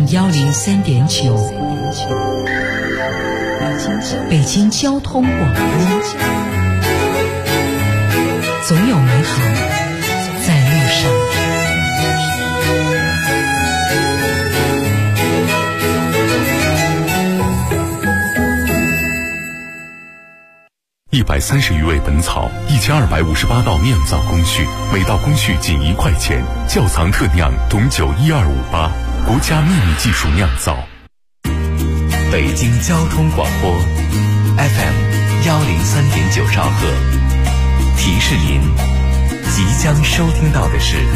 103.9，北京交通广播，总有美好在路上。 130余味本草，1258道酿造工序，每道工序仅1块钱。窖藏特酿董酒12588，国家秘密技术酿造。 北京交通广播 FM103.9兆赫，提示您即将收听到的是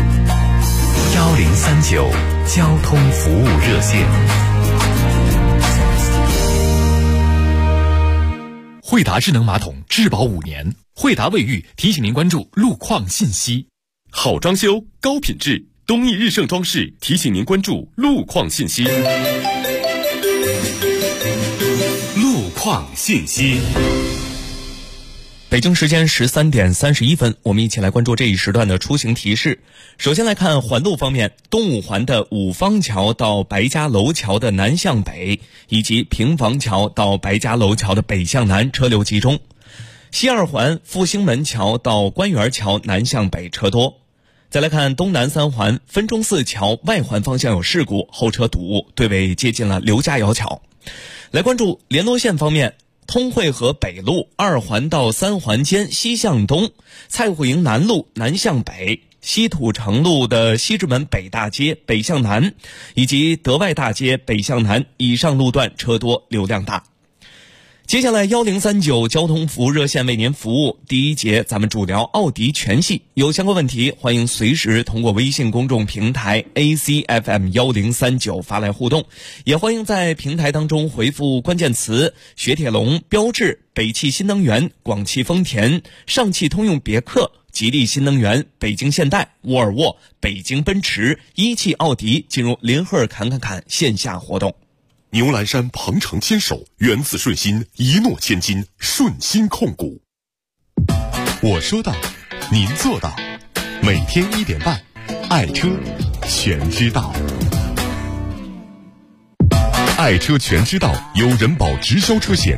1039交通服务热线。 惠达智能马桶质保5年，惠达卫浴提醒您关注路况信息。 好装修高品质，东益日盛装饰提醒您关注路况信息。 路况信息。 北京时间13点31分，我们一起来关注这一时段的出行提示。首先来看环路方面，东五环的五方桥到白家楼桥的南向北，以及平房桥到白家楼桥的北向南车流集中。西二环复兴门桥到官园桥南向北车多。再来看东南三环分钟寺桥外环方向有事故，后车堵，队尾接近了刘家窑桥。来关注联络线方面，通惠河北路2环到3环间西向东，蔡虎营南路南向北，西土城路的西直门北大街北向南，以及德外大街北向南以上路段车多流量大。接下来1039交通服务热线为您服务。第一节咱们主聊奥迪全系，有相关问题欢迎随时通过微信公众平台 ACFM1039 发来互动，也欢迎在平台当中回复关键词雪铁龙、标致、北汽新能源、广汽丰田、上汽通用别克、吉利新能源、北京现代、沃尔沃、北京奔驰、一汽奥迪进入林赫尔侃侃侃线下活动。 牛栏山鹏程牵手，源自顺心，一诺千金，顺心控股。我说到，您做到。每天1点半，爱车全知道。爱车全知道由人保直销车险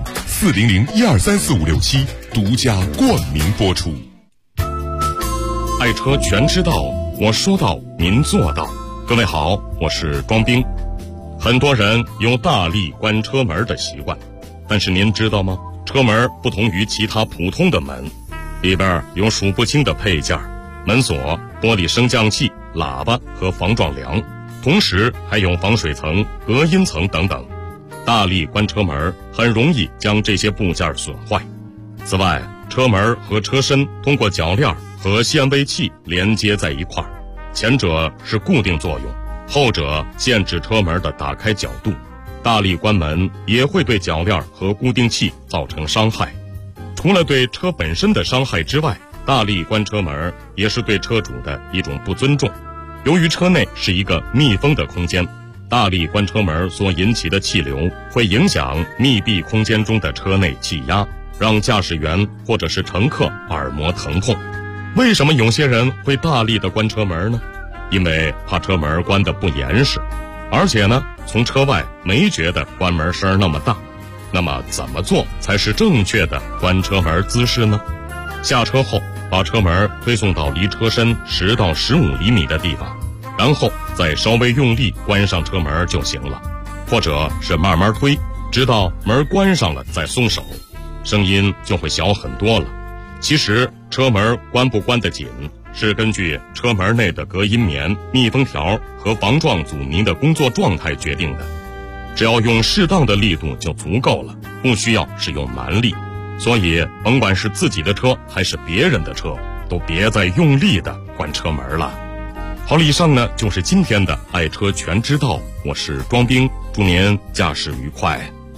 400123456独家冠名播出。 爱车全知道，我说到，您做到。各位好，我是庄兵。很多人有大力关车门的习惯，但是您知道吗？车门不同于其他普通的门，里边有数不清的配件，门锁、玻璃升降器、喇叭和防撞梁，同时还有防水层、隔音层等等。大力关车门很容易将这些部件损坏。此外，车门和车身通过铰链和限位器连接在一块儿，前者是固定作用，后者限制车门的打开角度。大力关门也会对铰链和固定器造成伤害。除了对车本身的伤害之外，大力关车门也是对车主的一种不尊重。由于车内是一个密封的空间，大力关车门所引起的气流会影响密闭空间中的车内气压，让驾驶员或者是乘客耳膜疼痛。为什么有些人会大力的关车门呢？因为怕车门关得不严实，而且呢，从车外没觉得关门声那么大。那么怎么做才是正确的关车门姿势呢？下车后把车门推送到离车身10到15厘米的地方，然后再稍微用力关上车门就行了，或者是慢慢推，直到门关上了再松手，声音就会小很多了。其实车门关不关得紧是根据车门内的隔音棉、密封条和防撞阻尼的工作状态决定的，只要用适当的力度就足够了，不需要使用蛮力。所以甭管是自己的车还是别人的车，都别再用力的关车门了。好了，以上呢就是今天的爱车全知道，我是庄兵，祝您驾驶愉快。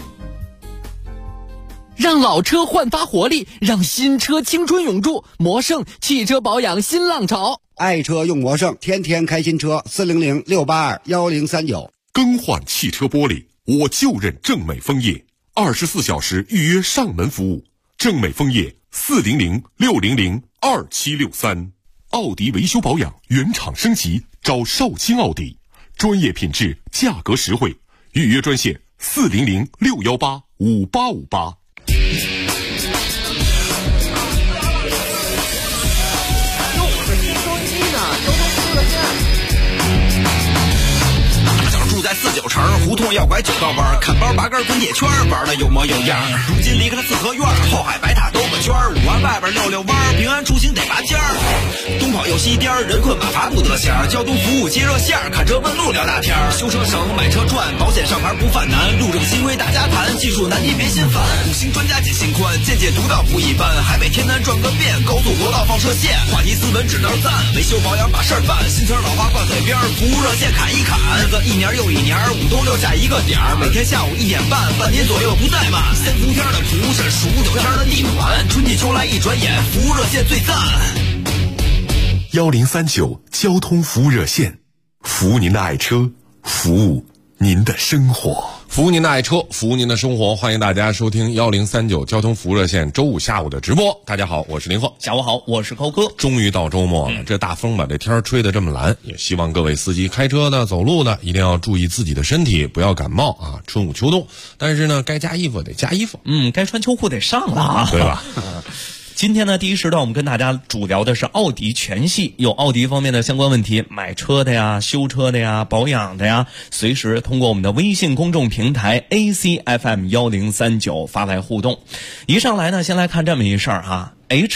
让老车焕发活力，让新车青春永驻。魔胜汽车保养新浪潮， 爱车用魔胜，天天开新车。400-682-1039。 更换汽车玻璃，我就认正美枫叶，24小时预约上门服务。正美枫叶400-600-2763。奥迪维修保养原厂升级，找少卿奥迪。 专业品质，价格实惠。预约专线400-618-5858。 住在49城胡同要拐9道弯，看包拔根滚铁圈，玩的有模有样。如今离开了四合院，后海白塔兜个圈，5环外边溜溜弯，平安出行得拔尖儿。东跑右西颠，人困马乏不得闲。交通服务接热线，看车问路聊大天。修车省，买车赚，保险上牌不犯难。路政新规大家谈，技术难题别心烦。5星专家解心宽，见解独到不一般。海北天南转个遍，高速国道放射线。话题斯文指道赞，维修保养把事儿办。新车老花挂嘴边，服务热线砍一砍。日子一年又一年，5东6下一个点儿，每天下午1点半，半年左右不怠慢。3伏天的蒲是数9天的地暖，春季秋来一转眼，服务热线最赞。 1039交通服务热线，服务您的爱车，服务您的生活。 服务您的爱车，服务您的生活，欢迎大家收听1039交通服务热线周5下午的直播。大家好，我是林鹤。 下午好，我是高哥。 终于到周末了，这大风把这天吹得这么蓝，也希望各位司机开车的、走路的一定要注意自己的身体，不要感冒啊！春捂秋冻，但是呢，该加衣服得加衣服， 该穿秋裤得上了啊， 对吧？ 今天呢，第一时段我们跟大家主聊的是奥迪全系，有奥迪方面的相关问题，买车的呀、修车的呀、保养的呀，随时通过我们的微信公众平台 ACFM1039 发来互动。一上来呢，先来看这么一事儿哈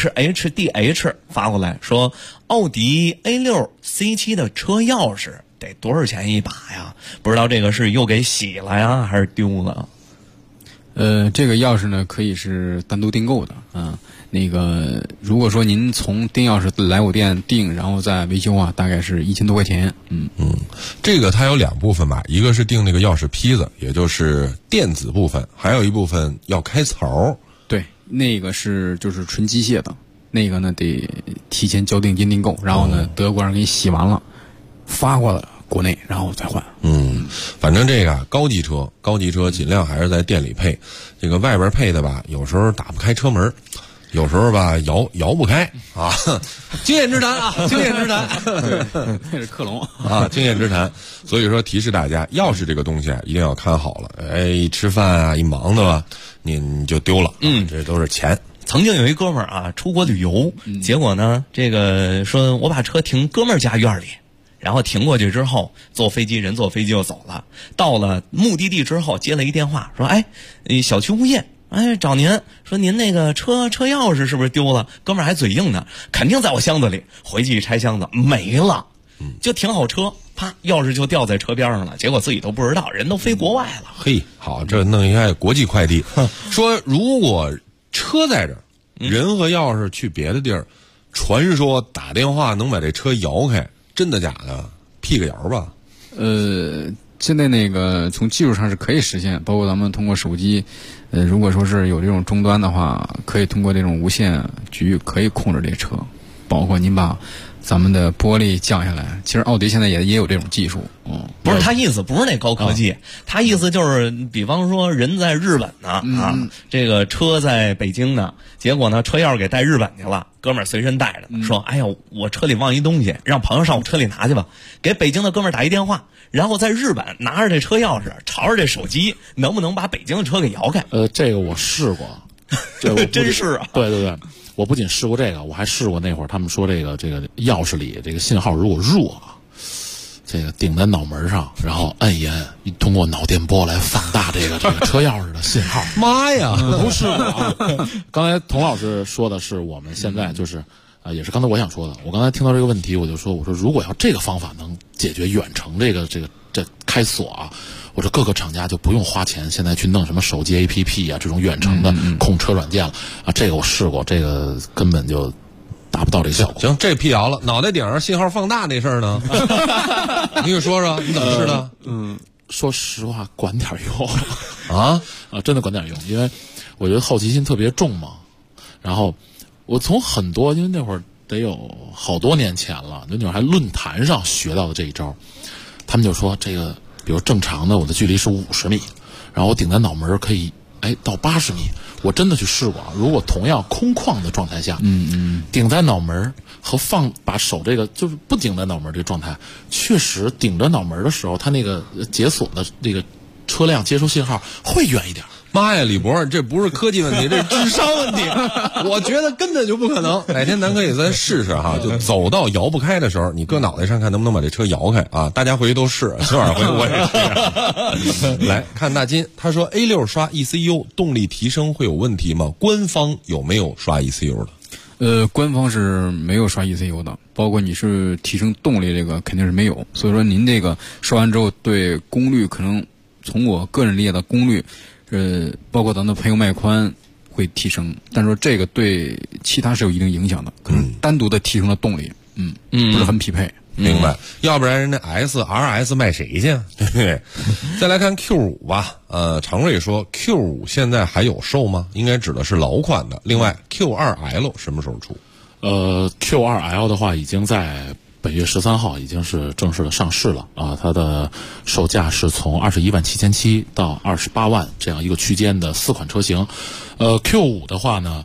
，HHDH 发过来说，奥迪 A6 C7 的车钥匙得多少钱一把呀？不知道这个是又给洗了呀，还是丢了？ 这个钥匙呢，可以是单独订购的啊。那个，如果说您从订钥匙来我店订，然后再维修啊，大概是1000多块钱。 这个它有2部分吧，一个是订那个钥匙坯子，也就是电子部分，还有一部分要开槽。 对，那个就是纯机械的，那个呢得提前交定金订购，然后呢德国人给你洗完了，发过来国内，然后再换。 反正这个高级车尽量还是在店里配，这个外边配的吧，有时候打不开车门。有时候吧，摇不开啊，经验之谈啊，经验之谈， 那是克隆啊，经验之谈。所以说提示大家，钥匙这个东西啊，一定要看好了。一吃饭啊，一忙的吧，你就丢了。这都是钱。 曾经有一哥们儿啊，出国旅游，结果呢，这个说我把车停哥们儿家院里。然后停过去之后，人坐飞机就走了。到了目的地之后，接了一电话，说：“小区物业。”找您说您那个车钥匙是不是丢了？哥们儿还嘴硬呢，肯定在我箱子里。回去一拆箱子没了，就停好车，啪，钥匙就掉在车边上了。结果自己都不知道，人都飞国外了。 嘿，好，这弄一下国际快递。说如果车在这儿，人和钥匙去别的地儿，传说打电话能把这车摇开，真的假的？辟个谣吧。 现在那个从技术上是可以实现，包括咱们通过手机，如果说是有这种终端的话，可以通过这种无线局可以控制这车，包括您把咱们的玻璃降下来。其实奥迪现在也有这种技术。 不是他意思，不是那高科技，他意思就是，比方说人在日本呢这个车在北京呢，结果呢车钥匙给带日本去了，哥们儿随身带着，说哎呀我车里忘一东西，让朋友上我车里拿去吧，给北京的哥们儿打一电话，然后在日本拿着这车钥匙，朝着这手机，能不能把北京的车给摇开？ 这个我试过，这我真是啊， 对，我不仅试过这个，我还试过那会儿他们说这个钥匙里这个信号如果弱，这个顶在脑门上，然后按严，通过脑电波来放大这个车钥匙的信号。 妈呀， 不是我。刚才童老师说的是我们现在就是也是刚才我想说的。我刚才听到这个问题，我说如果要这个方法能解决远程这开锁啊，我说各个厂家就不用花钱现在去弄什么手机 APP 啊这种远程的控车软件了啊。这个我试过，这个根本就达不到这个效果。 行，这辟谣了。脑袋顶上信号放大那事儿呢？你给说说，你怎么试的？ 说实话，管点用啊， 真的管点用，因为我觉得好奇心特别重嘛。然后我从很多，因为那会儿得有好多年前了，那会儿还论坛上学到的这一招。他们就说这个，比如正常的我的距离是50米，然后我顶在脑门可以到80米，我真的去试过，如果同样空旷的状态下，顶在脑门和把手这个就是不顶在脑门这个状态，确实顶着脑门的时候，它那个解锁的这个车辆接收信号会远一点。 妈呀，李博，这不是科技问题，这是智商问题。我觉得根本就不可能。哪天咱可以再试试哈，就走到摇不开的时候，你搁脑袋上看能不能把这车摇开啊？大家回去都试，昨晚回我也试。来看大金，他说 A6 刷 ECU 动力提升会有问题吗？官方有没有刷 ECU 的？ 官方是没有刷 ECU 的，包括你是提升动力这个肯定是没有。所以说您这个刷完之后对功率可能从我个人理解的功率。包括咱的喷油脉宽会提升，但是说这个对其他是有一定影响的，可能单独的提升了动力，不是很匹配。 明白，要不然人家 SRS 卖谁去？对不对？再来看 Q5 吧，常瑞说 Q5 现在还有售吗？应该指的是老款的。另外 Q2L 什么时候出 ？Q2L 的话已经在本月13号已经是正式的上市了啊，它的售价是从21.77000到28万这样一个区间的4款车型。Q5 的话呢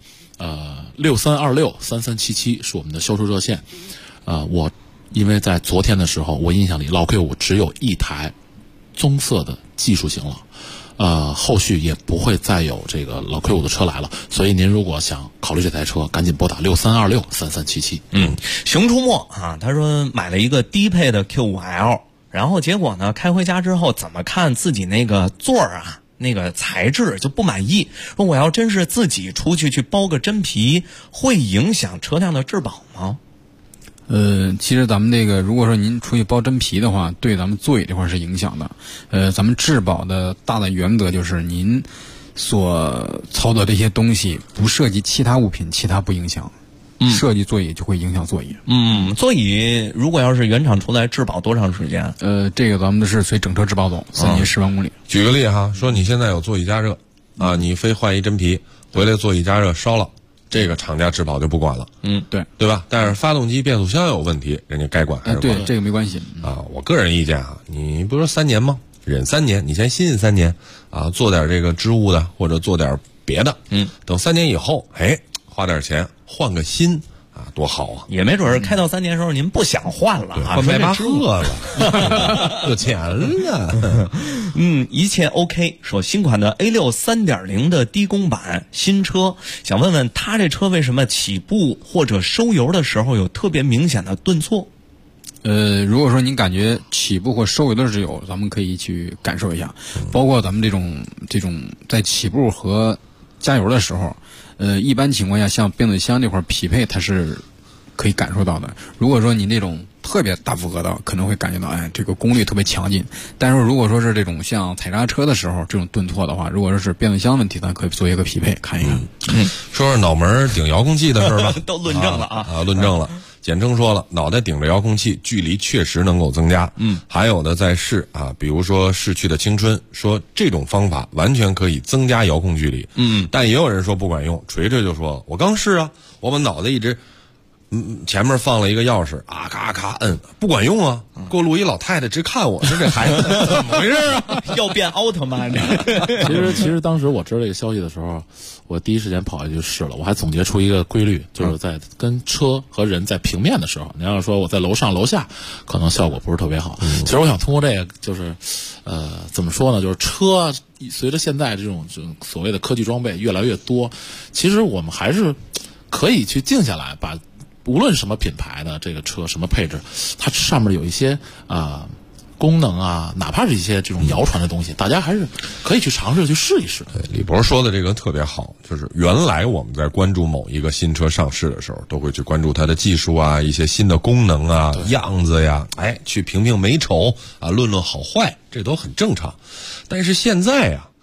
，6326 3377是我们的销售热线。我因为在昨天的时候，我印象里老 Q5 只有一台棕色的技术型了。后续也不会再有这个老 Q5 的车来了，所以您如果想考虑这台车，赶紧拨打6326 3377。 熊出没啊，他说买了一个低配的 Q5L， 然后结果呢开回家之后怎么看自己那个座啊那个材质就不满意，说我要真是自己出去包个真皮，会影响车辆的质保吗？ 其实咱们这个如果说您出去包真皮的话，对咱们座椅这块是影响的。咱们质保的大的原则就是您所操作这些东西不涉及其他物品，其他不影响。涉及座椅就会影响座椅。 座椅如果要是原厂出来质保多长时间？ 这个咱们的是随整车质保走，3年10万公里。 举个例哈，说你现在有座椅加热啊，你非换一真皮，回来座椅加热烧了。这个厂家质保就不管了，对吧？但是发动机变速箱有问题，人家该管还是管。 对，这个没关系啊。我个人意见啊，你不是说3年吗？忍3年，你先新3年啊，做点这个织物的或者做点别的，等3年以后，花点钱换个新啊，多好啊！ 也没准是开到3年的时候您不想换了啊， 换迈巴赫了，有钱了。 一切 OK。说新款的 A6 3.0 的低功版新车，想问问他这车为什么起步或者收油的时候有特别明显的顿挫？ 如果说您感觉起步或收油的时候，咱们可以去感受一下，包括咱们这种在起步和加油的时候，一般情况下像变速箱这块匹配它是可以感受到的。如果说你那种特别大负荷的，可能会感觉到这个功率特别强劲。但是如果说是这种像踩刹车的时候这种顿挫的话，如果说是变速箱问题，咱可以做一个匹配看一看。 说说脑门顶遥控器的事吧。 都论证了论证了。简称说了，脑袋顶着遥控器，距离确实能够增加。还有的在试啊，比如说逝去的青春，说这种方法完全可以增加遥控距离。但也有人说不管用，锤锤就说我刚试啊，我把脑袋一直前面放了一个钥匙啊，咔咔摁，不管用啊。过路一老太太直看我，说这孩子怎么回事啊？ 要变奥特曼呢？ 其实当时我知道这个消息的时候，我第一时间跑下去试了。我还总结出一个规律，就是在跟车和人在平面的时候，你要说我在楼上楼下，可能效果不是特别好。其实我想通过这个，就是怎么说呢？就是车随着现在这种所谓的科技装备越来越多，其实我们还是可以去静下来，把无论什么品牌的这个车什么配置，它上面有一些功能啊，哪怕是一些这种谣传的东西，大家还是可以去尝试去试一试。 李博说的这个特别好，就是原来我们在关注某一个新车上市的时候，都会去关注它的技术啊，一些新的功能啊，样子呀，去评评美丑啊，论论好坏，这都很正常。但是现在啊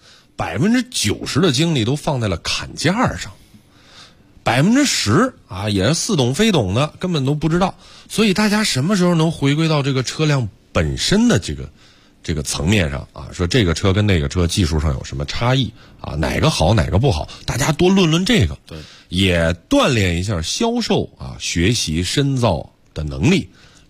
，90%的精力都放在了砍价上。10%啊，也是似懂非懂的，根本都不知道。所以大家什么时候能回归到这个车辆本身的这个层面上啊？说这个车跟那个车技术上有什么差异啊？哪个好哪个不好？大家多论论这个，也锻炼一下销售啊、学习深造的能力。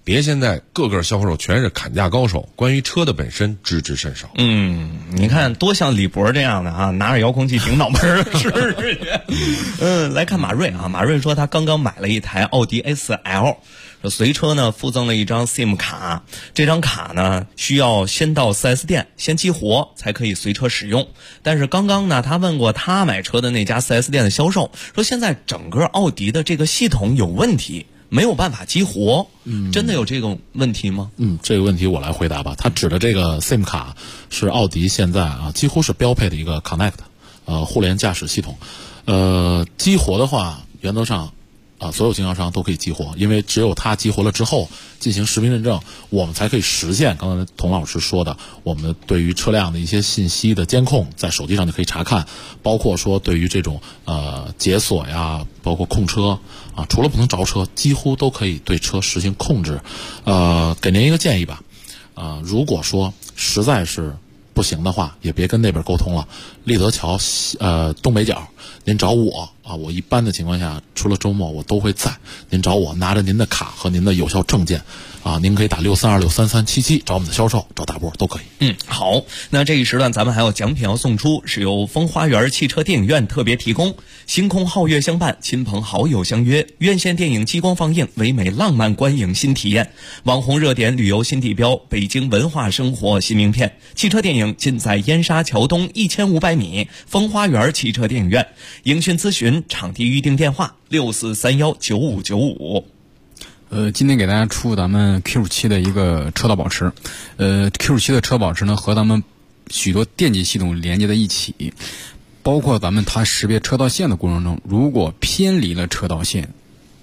别现在各个销售全是砍价高手，关于车的本身知之甚少。 你看多像李博这样的啊，拿着遥控器顶脑门试试去。来看马瑞啊，马瑞说他刚刚买了一台奥迪 A4L。随车呢附赠了一张 SIM 卡，这张卡呢需要先到 4S 店先激活才可以随车使用。但是刚刚呢他问过他买车的那家 4S 店的销售，说现在整个奥迪的这个系统有问题，没有办法激活。真的有这个问题吗？ 这个问题我来回答吧。他指的这个 SIM 卡是奥迪现在啊几乎是标配的一个 Connect 互联驾驶系统。激活的话原则上所有经销商都可以激活，因为只有它激活了之后进行实名认证，我们才可以实现刚才童老师说的，我们对于车辆的一些信息的监控，在手机上就可以查看，包括说对于这种解锁呀，包括控车啊，除了不能着车，几乎都可以对车实行控制。给您一个建议吧，如果说实在是不行的话，也别跟那边沟通了。立德桥东北角，您找我啊，我一般的情况下除了周末我都会在。您找我，拿着您的卡和您的有效证件啊，您可以打632633377找我们的销售，找大波都可以。 好，那这一时段咱们还有奖品要送出，是由风花园汽车电影院特别提供。星空皓月相伴，亲朋好友相约，院线电影激光放映，唯美浪漫观影新体验，网红热点旅游新地标，北京文化生活新名片。汽车电影尽在燕莎桥东1500米风花园汽车电影院。影讯咨询场地预订电话64319595。 今天给大家出咱们 Q7 的一个车道保持。Q7 的车保持呢和咱们许多电机系统连接在一起，包括咱们它识别车道线的过程中，如果偏离了车道线，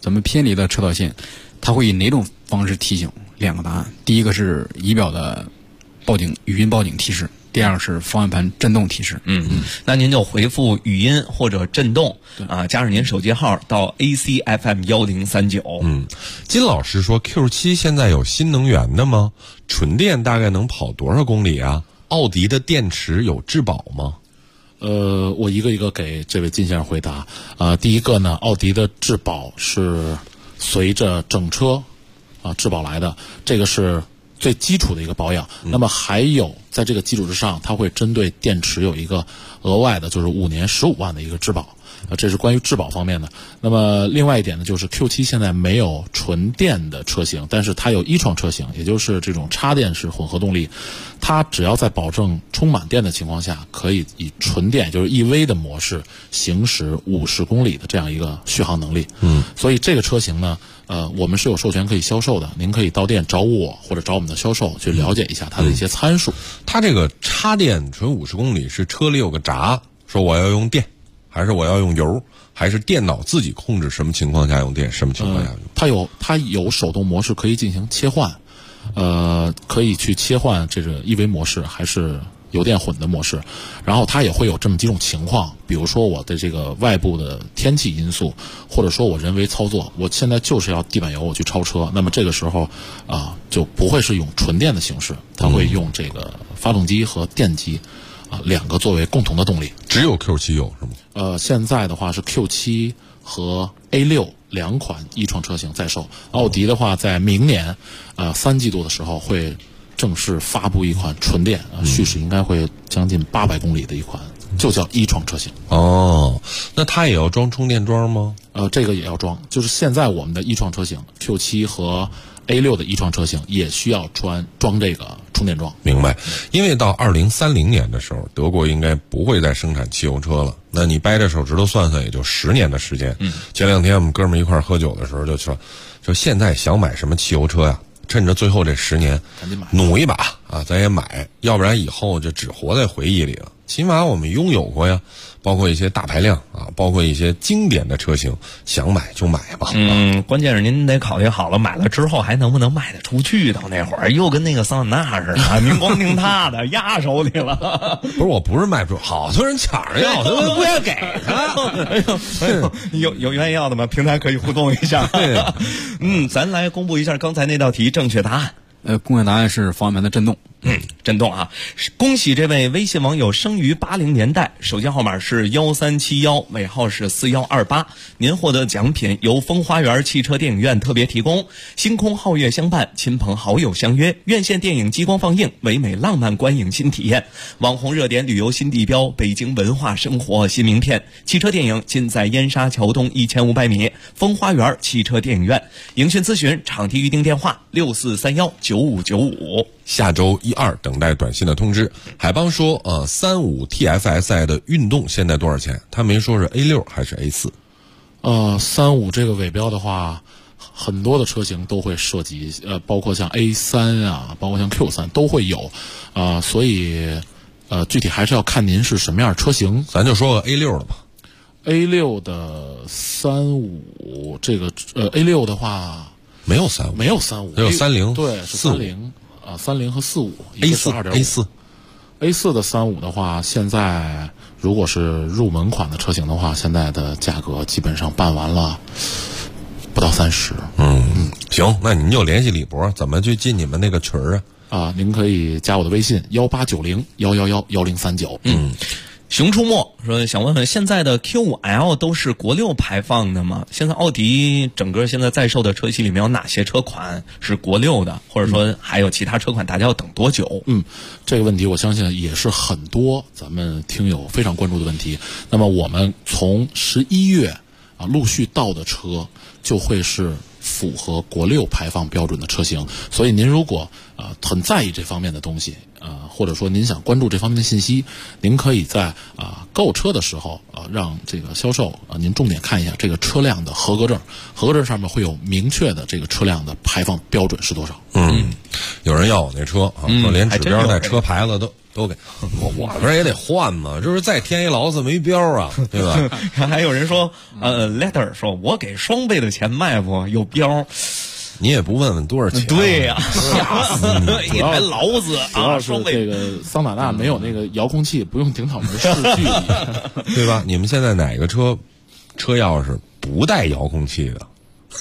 它会以哪种方式提醒？2个答案，第一个是仪表的报警语音报警提示，第二是方向盘震动提示。 那您就回复语音或者震动加上您手机号到 ACFM1039。 金老师说 Q7 现在有新能源的吗？纯电大概能跑多少公里啊？奥迪的电池有质保吗？ 我一个一个给这位金先生回答。第一个呢，奥迪的质保是随着整车质保来的，这个是最基础的一个保养。那么还有在这个基础之上，它会针对电池有一个额外的，就是5年15万的一个质保。这是关于质保方面的。那么另外一点呢，就是 Q7 现在没有纯电的车型，但是它有e-创车型，也就是这种插电式混合动力。它只要在保证充满电的情况下，可以以纯电，就是 EV 的模式行驶50公里的这样一个续航能力。所以这个车型呢，我们是有授权可以销售的，您可以到店找我或者找我们的销售去了解一下它的一些参数。 它这个插电纯50公里是车里有个闸，说我要用电，还是我要用油，还是电脑自己控制什么情况下用电，什么情况下用？ 它有手动模式可以进行切换，可以去切换这个 EV 模式还是油电混的模式，然后它也会有这么几种情况，比如说我的这个外部的天气因素，或者说我人为操作，我现在就是要地板油我去超车，那么这个时候就不会是用纯电的形式，它会用这个发动机和电机2个作为共同的动力。 只有 Q7 有是吗？ 现在的话是 Q7 和 A6 2款e-创车型在售。奥迪的话在明年3季度的时候会正式发布一款纯电，续驶应该会将近800公里的一款，就叫e-创车型。 那它也要装充电桩吗？ 这个也要装，就是现在我们的e-创车型 Q7 和 A6 的e-创车型也需要装这个充电桩。 明白。因为到2030年的时候，德国应该不会再生产汽油车了。那你掰着手指头算算，也就10年的时间。前2天我们哥们一块喝酒的时候就说现在想买什么汽油车呀，趁着最后这10年赶紧买， 努一把咱也买，要不然以后就只活在回忆里了。起码我们拥有过呀，包括一些大排量包括一些经典的车型，想买就买吧。 关键是您得考虑好了，买了之后还能不能卖得出去？到那会儿又跟那个桑塔纳似的，您光听他的压手里了。 不是，我不是卖不出，好多人抢着要，他们不愿给他。 有愿意要的吗？平台可以互动一下。咱来公布一下刚才那道题正确答案。 公确答案是方向盘的震动。 震动啊！恭喜这位微信网友生于80年代，手机号码是1371，尾号是4128。您获得奖品由风花园汽车电影院特别提供，星空皓月相伴，亲朋好友相约，院线电影激光放映，唯美浪漫观影新体验，网红热点旅游新地标，北京文化生活新名片。汽车电影尽在燕莎桥东1500米风花园汽车电影院。营讯咨询场地预订电话64319595。 下周1、2等待短信的通知。海邦说，35 TFSI 的运动现在多少钱？他没说是 A6 还是 A4。 35这个尾标的话，很多的车型都会涉及，包括像 A3 啊，包括像 Q3 都会有，所以具体还是要看您是什么样的车型。 咱就说个 A6 的吧。 A6 的35，这个A6 的话没有35， 没有35， 只有30， 对，是30啊，30和45。A4 的35的话，现在如果是入门款的车型的话，现在的价格基本上办完了不到30。 行，那您就联系李博，怎么去进你们那个群啊？ 您可以加我的微信1890111039。 熊出没说想问问，现在的 Q5L 都是国6排放的吗？现在奥迪整个现在在售的车系里面有哪些车款是国6的，或者说还有其他车款，大家要等多久？ 这个问题我相信也是很多咱们听友非常关注的问题。那么我们从11月陆续到的车就会是符合国6排放标准的车型，所以您如果很在意这方面的东西，或者说您想关注这方面的信息，您可以在购车的时候让这个销售您重点看一下这个车辆的合格证，合格证上面会有明确的这个车辆的排放标准是多少。 有人要我那车说连指标带车牌子都给我这也得换嘛，就是再添一劳斯没标啊，对吧？ 还有人说letter 说我给双倍的钱卖不有标， 你也不问问多少钱？ 对呀，吓死一台劳斯双倍。这个桑塔纳没有那个遥控器，不用顶脑门视距离， 对吧？你们现在哪个车钥匙不带遥控器的？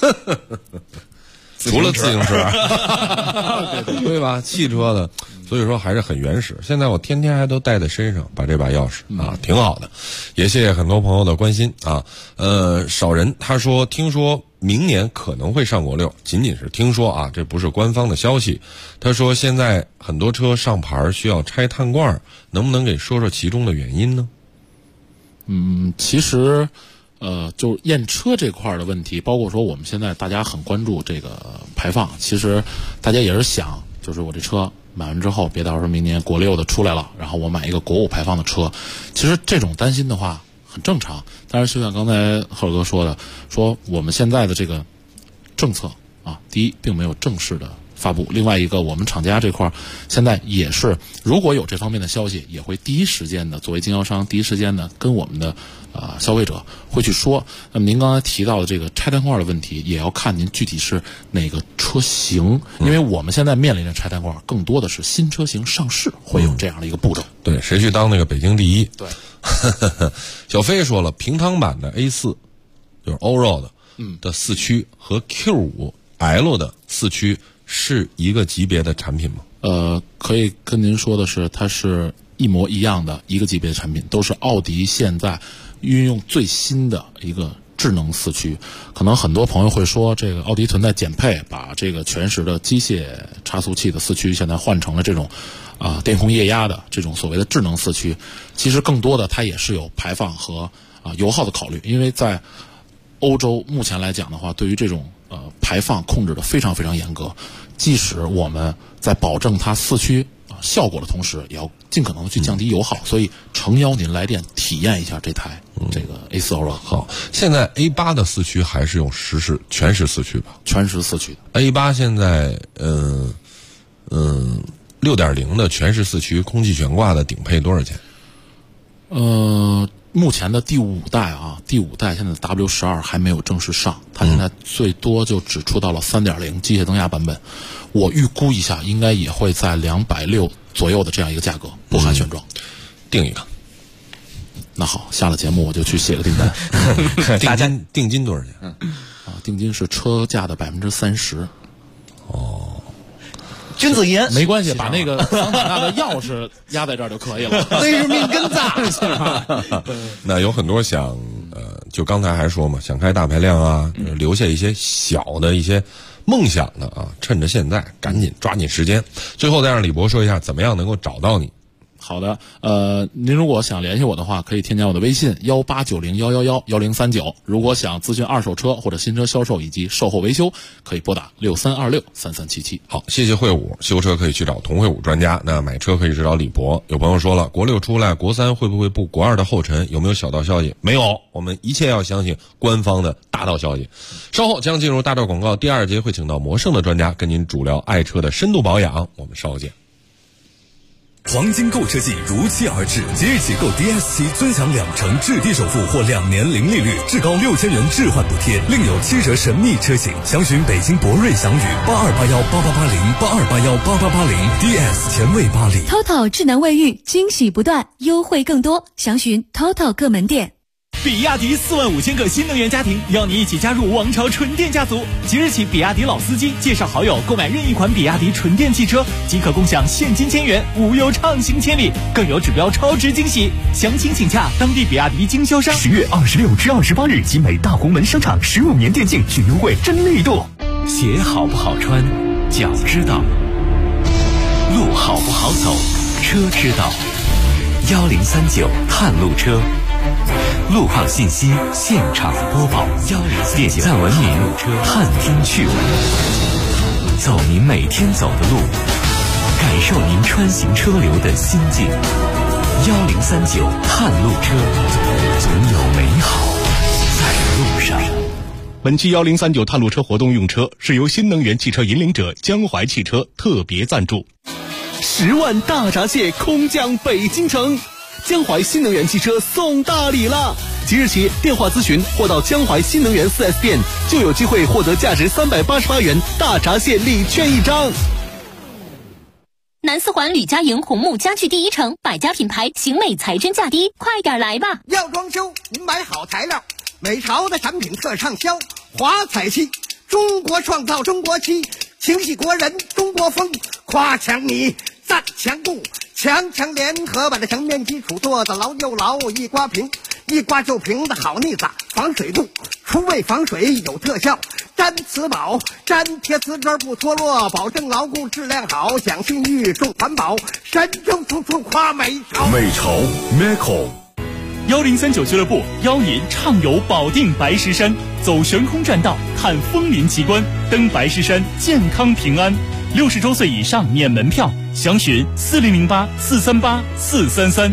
除了自行车，对吧？汽车的，所以说还是很原始。现在我天天还都带在身上，把这把钥匙挺好的。也谢谢很多朋友的关心啊。少人他说听说明年可能会上国6，仅仅是听说啊，这不是官方的消息。他说现在很多车上牌需要拆碳罐，能不能给说说其中的原因呢？ 其实。就验车这块的问题，包括说我们现在大家很关注这个排放，其实大家也是想，就是我这车买完之后，别到时候明年国6的出来了，然后我买一个国5排放的车。其实这种担心的话很正常，但是就像刚才赫尔哥说的，说我们现在的这个政策第一并没有正式的发布，另外一个我们厂家这块现在也是，如果有这方面的消息，也会第一时间的作为经销商第一时间的跟我们的消费者会去说。那么您刚才提到的这个拆碳罐的问题，也要看您具体是哪个车型，因为我们现在面临着拆碳罐更多的是新车型上市会有这样的一个步骤。 对，谁去当那个北京第一？ 对。 小飞说了，平汤版的 A4 就是 Allroad 的4驱和 Q5L 的4驱是一个级别的产品吗？ 可以跟您说的是，它是一模一样的一个级别的产品，都是奥迪现在运用最新的一个智能4驱。可能很多朋友会说，这个奥迪存在减配，把这个全时的机械差速器的4驱现在换成了这种电控液压的这种所谓的智能4驱。其实更多的它也是有排放和油耗的考虑，因为在欧洲目前来讲的话，对于这种排放控制的非常非常严格，即使我们在保证它4驱效果的同时，也要尽可能的去降低油耗，所以诚邀您来电体验一下这台这个 A4 Allroad。 好，现在 A8 的4驱还是用全时4驱吧？ 全时4驱的 A8 现在6.0 的全时4驱空气悬挂的顶配多少钱？ 目前的第5代现在W12还没有正式上，它现在最多就只出到了 3.0 机械增压版本。我预估一下，应该也会在260左右的这样一个价格，不含选装。 定一个。 那好，下了节目我就去写个订单。 定金多少钱？ 定金是车价的30%。 君子言没关系，把那个桑塔纳的钥匙压在这儿就可以了。 那是命根子。 那有很多想就刚才还说嘛，想开大排量啊，留下一些小的一些梦想的啊，趁着现在赶紧抓紧时间。最后再让李博说一下，怎么样能够找到你？ 好的，您如果想联系我的话，可以添加我的微信18901111039。如果想咨询二手车或者新车销售以及售后维修，可以拨打63263377。 好，谢谢会武，修车可以去找童会武专家，那买车可以去找李博。有朋友说了，国6出来，国3会不会步国2的后尘？有没有小道消息？没有，我们一切要相信官方的大道消息。稍后将进入大道广告第2节，会请到魔圣的专家跟您主聊爱车的深度保养。我们稍后见。 黄金购车季如期而至，即日起购 DS7尊享2%置地首付或2年零利率，至高6000元置换补贴，另有7折神秘车型。详询北京博瑞祥宇8281888082818880 DS 前卫巴黎。 TOTO 智能卫浴惊喜不断，优惠更多，详询 TOTO 各门店。 比亚迪45000个新能源家庭，邀你一起加入王朝纯电家族。即日起，比亚迪老司机介绍好友购买任意款比亚迪纯电汽车，即可共享现金1000元，无忧畅行千里，更有指标超值惊喜。详情请洽当地比亚迪经销商。 10月26至28日，集美大红门商场15年电竞巨优惠真力度。 鞋好不好穿，脚知道；路好不好走，车知道。1039探路车。路况信息现场播报，103点赞文明探听趣闻，走您每天走的路，感受您穿行车流的心境。1039探路车，总有美好在路上。 本期1039探路车活动用车是由新能源汽车引领者江淮汽车特别赞助。 10万大闸蟹空降北京城。江淮新能源汽车送大礼了！即日起电话咨询或到江淮新能源 4S 店，就有机会获得价值388元大闸蟹礼券1张。 南四环吕家营红木家具第1城，百家品牌，型美才真价低，快点来吧！ 要装修，您买好材料，美潮的产品特畅销，华彩漆，中国创造中国漆，情系国人中国风，夸强你，赞强固。强联合把这墙面基础做得牢又牢，一刮平，一刮就平的好腻子，防水度，除味防水有特效，粘瓷宝，粘贴瓷砖不脱落，保证牢固质量好，讲信誉重环保，神州处处夸美潮。 美潮 Meco。1039俱乐部邀您畅游保定白石山，走悬空栈道，看枫林奇观，登白石山健康平安。60周岁以上免门票，详询4008-438-433。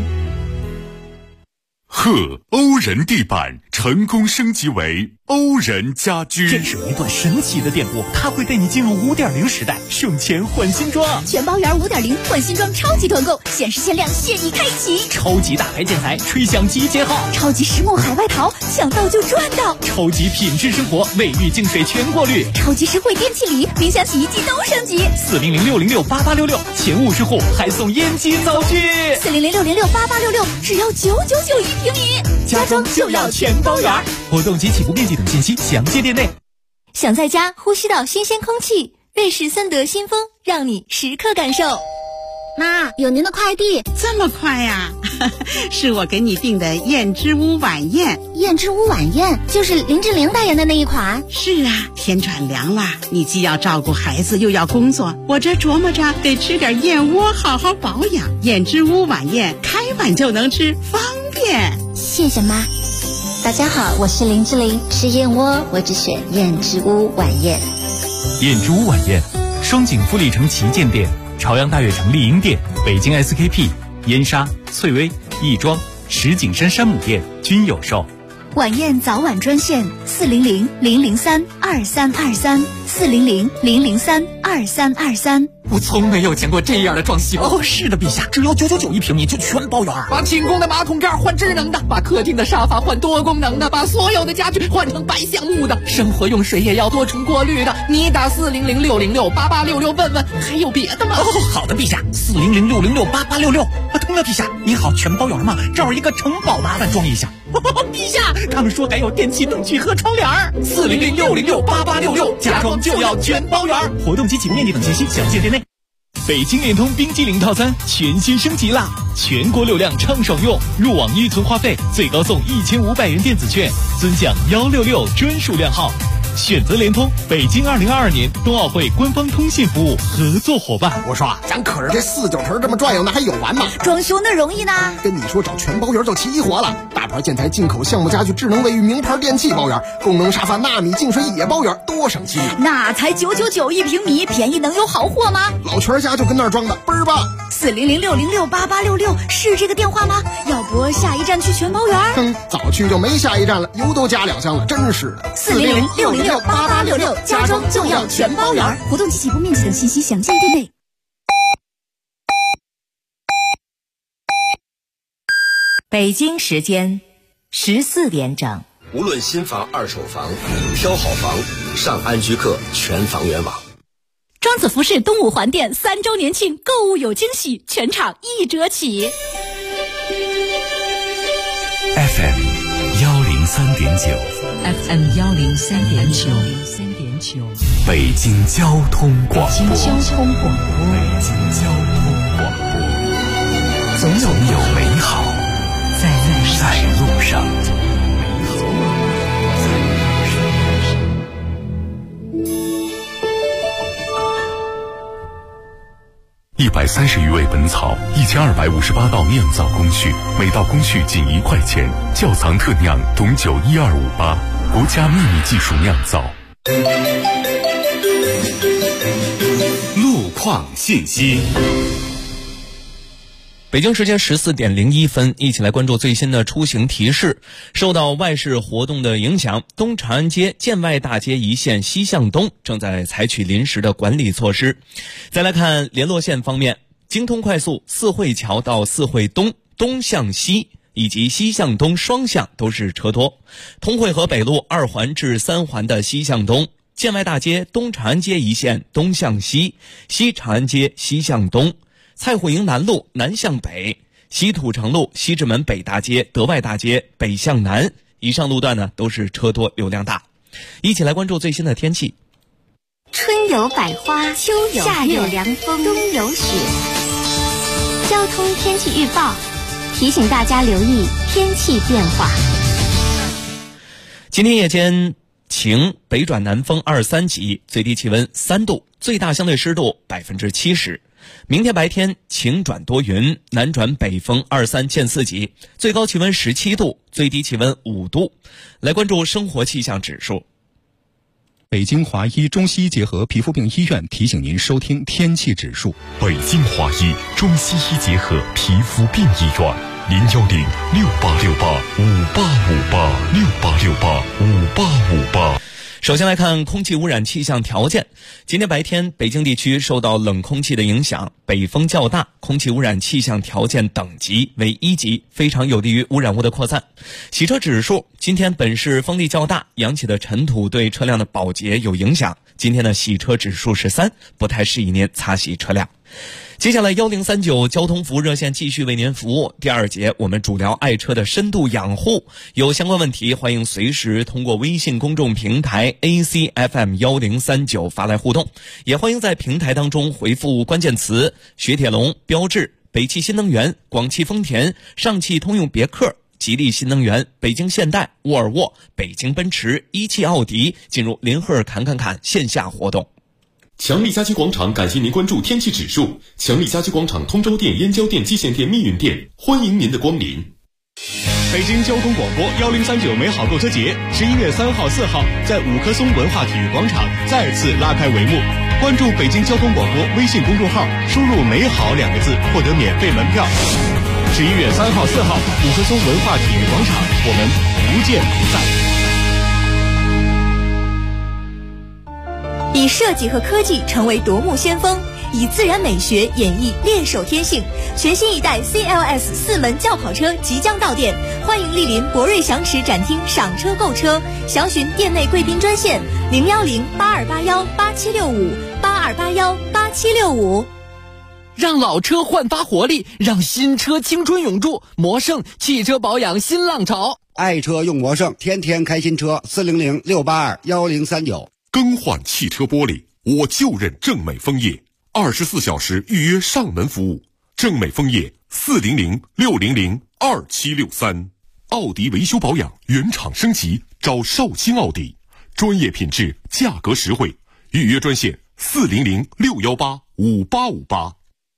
贺欧人地板成功升级为欧人家居， 这是一段神奇的店铺，它会带你进入5.0时代，省钱换新装。 全包圆5.0换新装超级团购，限时限量，现已开启。 超级大牌建材，吹响集结号。 超级实木海外淘，抢到就赚到。 超级品质生活，卫浴净水全过滤。 超级实惠电器礼，冰箱洗衣机都升级。 400-606-8866，前50户还送烟机灶具。 400-606-8866，只要999一平米。 家装就要全包圆。活动及起步面积等信息详见店内。 想在家呼吸到新鲜空气，瑞士森德新风让你时刻感受。 妈，有您的快递。 这么快呀？是我给你订的燕之屋晚宴。 燕之屋晚宴就是林志玲代言的那一款。 是啊，天转凉了，你既要照顾孩子又要工作，我这琢磨着得吃点燕窝好好保养。燕之屋晚宴开碗就能吃，方便。 谢谢妈。大家好，我是林志玲，吃燕窝我只选燕之屋晚宴。 燕之屋晚宴，双井富力城旗舰店、朝阳大悦城丽婴店、北京 SKP、燕莎、翠微、亦庄、石景山山姆店均有售。 晚宴早晚专线400-003-2323，400-003-2323。 我从没有见过这样的装修哦！是的，陛下，只要999一平米就全包圆。把寝宫的马桶盖换智能的，把客厅的沙发换多功能的，把所有的家具换成白橡木的，生活用水也要多重过滤的。你打400-606-8866问问，还有别的吗？哦，好的，陛下，400-606-8866。通了，陛下，你好，全包圆吗？这儿一个城堡，麻烦装一下。陛下，他们说还有电器灯具和窗帘。400-606-8866，家装就要全包圆。活动及起步面积等信息详见店内。 北京联通冰激凌套餐全新升级啦！全国流量畅爽用，入网预存话费最高送1500元电子券，尊享166专属量号。选择联通，北京2022年冬奥会官方通信服务合作伙伴。 我说咱可是这4、9成这么转悠，那还有完吗？ 装修那容易呢？ 跟你说找全包圆就齐活了，大牌建材、进口项目家具、智能卫浴、名牌电器包圆，功能沙发、纳米净水也包圆，多省心。 那才999一平米，便宜能有好货吗？ 老全家就跟那儿装的倍儿棒。 400-606-8866是这个电话吗？要不下一站去全包圆？ 早去就没下一站了，油都加2箱了，真是的。 400-606-8866，家装就要全包圆。活动及起步面积等信息详见店内。 北京时间14点整。 无论新房、二手房，挑好房，上安居客全房源网。 庄子服饰东五环店3周年庆，购物有惊喜，全场1折起。 FM 103.9 FM 103.9， 北京交通广播。 北京交通广播，总有美好在路上。 130余味本草，1258道酿造工序，每道工序仅1块钱。窖藏特酿董酒12588，国家秘密技术酿造。 路况信息。 北京时间14点01分，一起来关注最新的出行提示。受到外事活动的影响，东长安街建外大街一线西向东正在采取临时的管理措施。再来看联络线方面，京通快速四惠桥到四惠东东向西以及西向东双向都是车多。通惠河北路2环至3环的西向东，建外大街东长安街一线东向西，西长安街西向东，蔡虎营南路南向北，西土城路西直门北大街德外大街北向南，以上路段呢都是车多流量大。一起来关注最新的天气。 春有百花，秋有夏有凉风，冬有雪。交通天气预报提醒大家留意天气变化。 今天夜间晴，北转南风2、3级，最低气温3度，最大相对湿度70%。明天白天晴转多云，南转北风2、3见4级，最高气温17度，最低气温5度。来关注生活气象指数。 北京华医中西医结合皮肤病医院提醒您收听天气指数。 北京华医中西医结合皮肤病医院，010-6868-5858，6868-5858。 首先来看空气污染气象条件。今天白天，北京地区受到冷空气的影响，北风较大，空气污染气象条件等级为1级，非常有利于污染物的扩散。洗车指数，今天本市风力较大，扬起的尘土对车辆的保洁有影响，今天的洗车指数是3，不太适宜您擦洗车辆。接下来1039交通服务热线继续为您服务。第2节我们主聊爱车的深度养护，有相关问题欢迎随时通过微信公众平台 ACFM1039 发来互动，也欢迎在平台当中回复关键词雪铁龙、标致、北汽新能源、广汽丰田、上汽通用别克、吉利新能源、北京现代、沃尔沃、北京奔驰、一汽奥迪进入林赫侃线下活动。 强力家居广场感谢您关注天气指数。强力家居广场通州店、燕郊店、蓟县店、密云店，欢迎您的光临。 北京交通广播1039美好购车节11月3号、4号在五棵松文化体育广场再次拉开帷幕。关注北京交通广播微信公众号，输入美好2个字获得免费门票。11月3号、4号五棵松文化体育广场，我们不见不散。 以设计和科技成为夺目先锋，以自然美学演绎猎手天性。全新一代 CLS 4门轿跑车即将到店，欢迎莅临博瑞祥驰展厅赏车购车，详询店内贵宾专线010-8281-8765，8281-8765。 让老车焕发活力，让新车青春永驻。魔盛汽车保养新浪潮， 爱车用魔盛，天天开新车。400-682-1039。 更换汽车玻璃，我就认正美枫叶。 24小时预约上门服务。正美枫叶400-600-2763。奥迪维修保养原厂升级，找绍兴奥迪，专业品质，价格实惠。预约专线400-618-5858。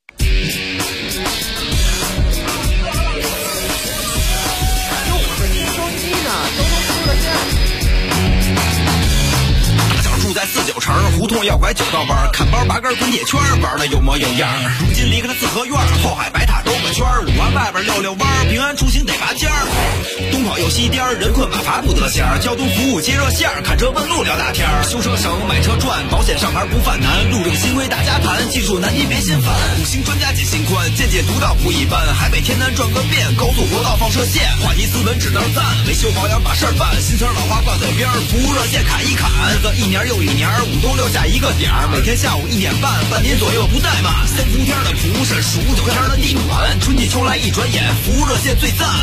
住在49城胡同要拐9道弯，看包拔根滚铁圈，玩的有模有样。如今离开了四合院，后海白塔兜个圈，5环外边溜溜弯，平安出行得拔尖儿。东跑又西颠，人困马乏不得闲。交通服务接热线，看车问路聊大天。修车省，买车赚，保险上牌不犯难。路这个新规大家盘，技术难您别心烦。5星专家解心宽，见解独到不一般。海北天南转个遍，高速国道放射线，话题斯文只能赞。维修保养把事儿办，新车老花挂嘴边，服务热线砍一砍。日子一年又一年，5东6下一个点儿，每天下午1点半，半年左右不怠慢。3伏天的蒲是数9天的地暖，春季秋来一转眼，服务热线最赞。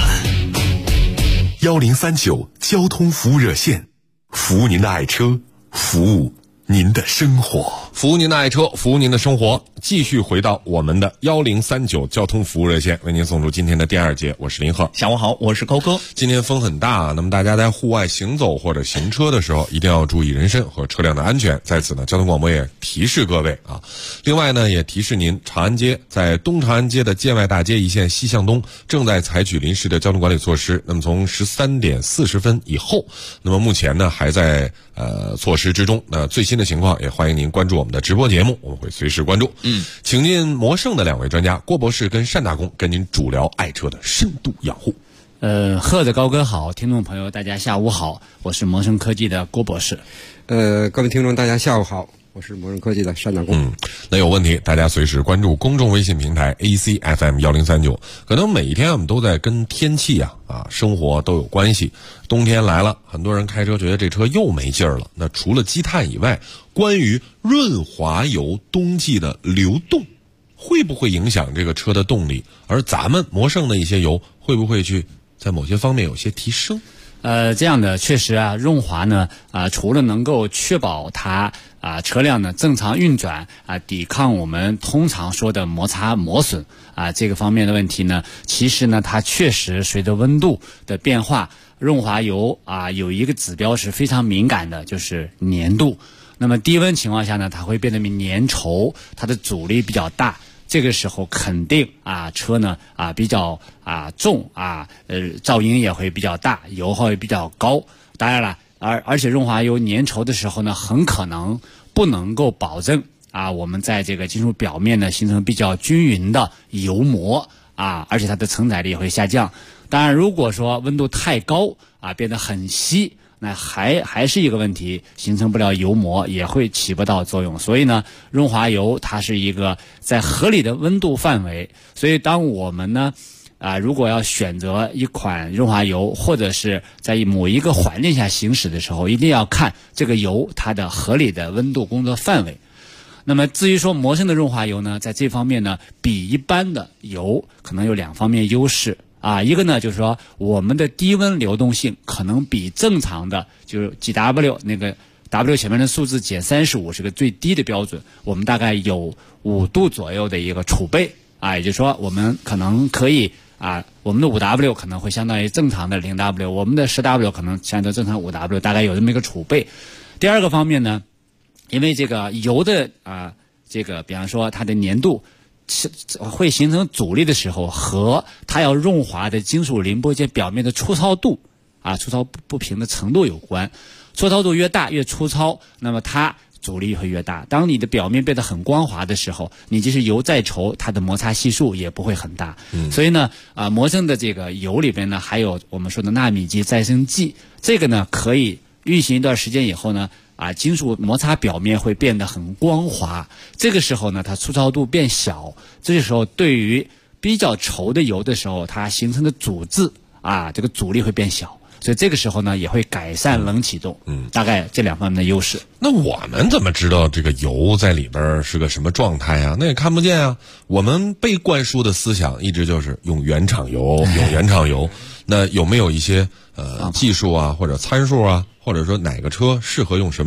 1039交通服务热线，服务您的爱车，服务您的生活， 服务您的爱车，服务您的生活。继续回到我们的1039交通服务热线，为您送出今天的第2节。我是林鹤。 下午好，我是高哥。 今天风很大，那么大家在户外行走或者行车的时候，一定要注意人身和车辆的安全。在此呢，交通广播也提示各位啊。另外呢，也提示您，长安街在东长安街的建外大街一线西向东正在采取临时的交通管理措施。那么从13点40分以后，那么目前呢还在措施之中。那最新的情况也欢迎您关注我们的直播节目，我们会随时关注。请进魔盛的2位专家郭博士跟单大公跟您主聊爱车的深度养护。 贺的高哥好，听众朋友大家下午好，我是魔盛科技的郭博士。 各位听众大家下午好，我是魔盛科技的单大公。 那有问题大家随时关注公众微信平台 ACFM1039。可能每一天我们都在跟天气生活都有关系。冬天来了，很多人开车觉得这车又没劲儿了。那除了积碳以外，关于润滑油冬季的流动会不会影响这个车的动力？而咱们魔盛的一些油会不会去在某些方面有些提升？ 这样的确实润滑呢除了能够确保它车辆呢正常运转抵抗我们通常说的摩擦磨损这个方面的问题呢，其实呢它确实随着温度的变化，润滑油有一个指标是非常敏感的，就是粘度。那么低温情况下呢，它会变得粘稠，它的阻力比较大。这个时候肯定车呢比较重噪音也会比较大，油耗也比较高。当然了，而且润滑油粘稠的时候呢，很可能不能够保证我们在这个金属表面呢形成比较均匀的油膜而且它的承载力也会下降。当然，如果说温度太高变得很稀，那还是一个问题，形成不了油膜，也会起不到作用。所以呢，润滑油它是一个在合理的温度范围。所以当我们呢如果要选择一款润滑油，或者是在某一个环境下行驶的时候，一定要看这个油它的合理的温度工作范围。那么至于说魔盛的润滑油呢，在这方面呢，比一般的油可能有2方面优势。一个呢就是说我们的低温流动性可能比正常的就是 GW 那个 W 前面的数字减35是个最低的标准，我们大概有5度左右的一个储备也就是说我们可能可以我们的 5W 可能会相当于正常的 0W， 我们的 10W 可能相当于正常 5W， 大概有这么一个储备。第二个方面呢，因为这个油的这个比方说它的粘度会形成阻力的时候，和它要润滑的金属临波间表面的粗糙度粗糙不平的程度有关。粗糙度越大越粗糙，那么它阻力会越大。当你的表面变得很光滑的时候，你即使油再稠，它的摩擦系数也不会很大。所以呢魔盛的这个油里边呢，还有我们说的纳米级再生剂，这个呢可以运行一段时间以后呢金属摩擦表面会变得很光滑，这个时候呢它粗糙度变小，这个时候对于比较稠的油的时候，它形成的阻滞这个阻力会变小，所以这个时候呢也会改善冷启动。大概这2方面的优势。 那我们怎么知道这个油在里边是个什么状态啊？那也看不见啊。我们被灌输的思想一直就是用原厂油，用原厂油。那有没有一些技术或者参数或者说哪个车适合用什么油？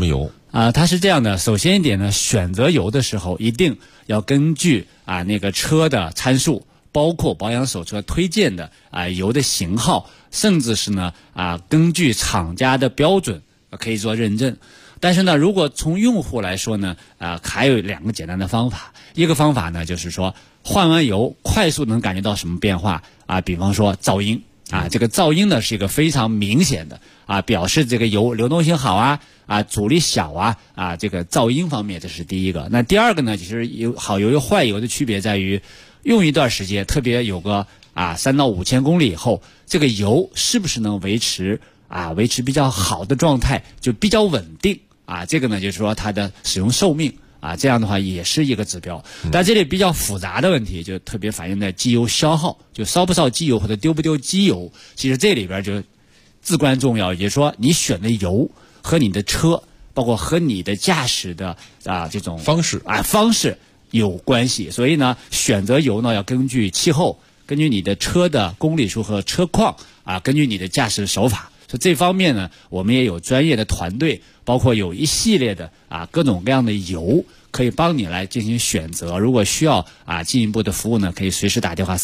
它是这样的，首先一点呢，选择油的时候一定要根据那个车的参数，包括保养手册推荐的油的型号，甚至是呢根据厂家的标准可以做认证。但是呢，如果从用户来说呢，还有2个简单的方法。一个方法呢，就是说换完油快速能感觉到什么变化比方说噪音这个噪音呢是一个非常明显的表示这个油流动性好阻力小这个噪音方面，这是第一个。那第二个呢，其实好油与坏油的区别在于，用一段时间，特别有个3到5千公里以后，这个油是不是能维持比较好的状态，就比较稳定这个呢就是说它的使用寿命这样的话也是一个指标。但这里比较复杂的问题就特别反映在机油消耗，就烧不烧机油或者丢不丢机油，其实这里边就至关重要。也就是说你选的油和你的车，包括和你的驾驶的这种方式有关系。所以呢，选择油呢要根据气候，根据你的车的公里数和车况根据你的驾驶手法。所以这方面呢，我们也有专业的团队，包括有一系列的各种各样的油可以帮你来进行选择。如果需要进一步的服务呢，可以随时打电话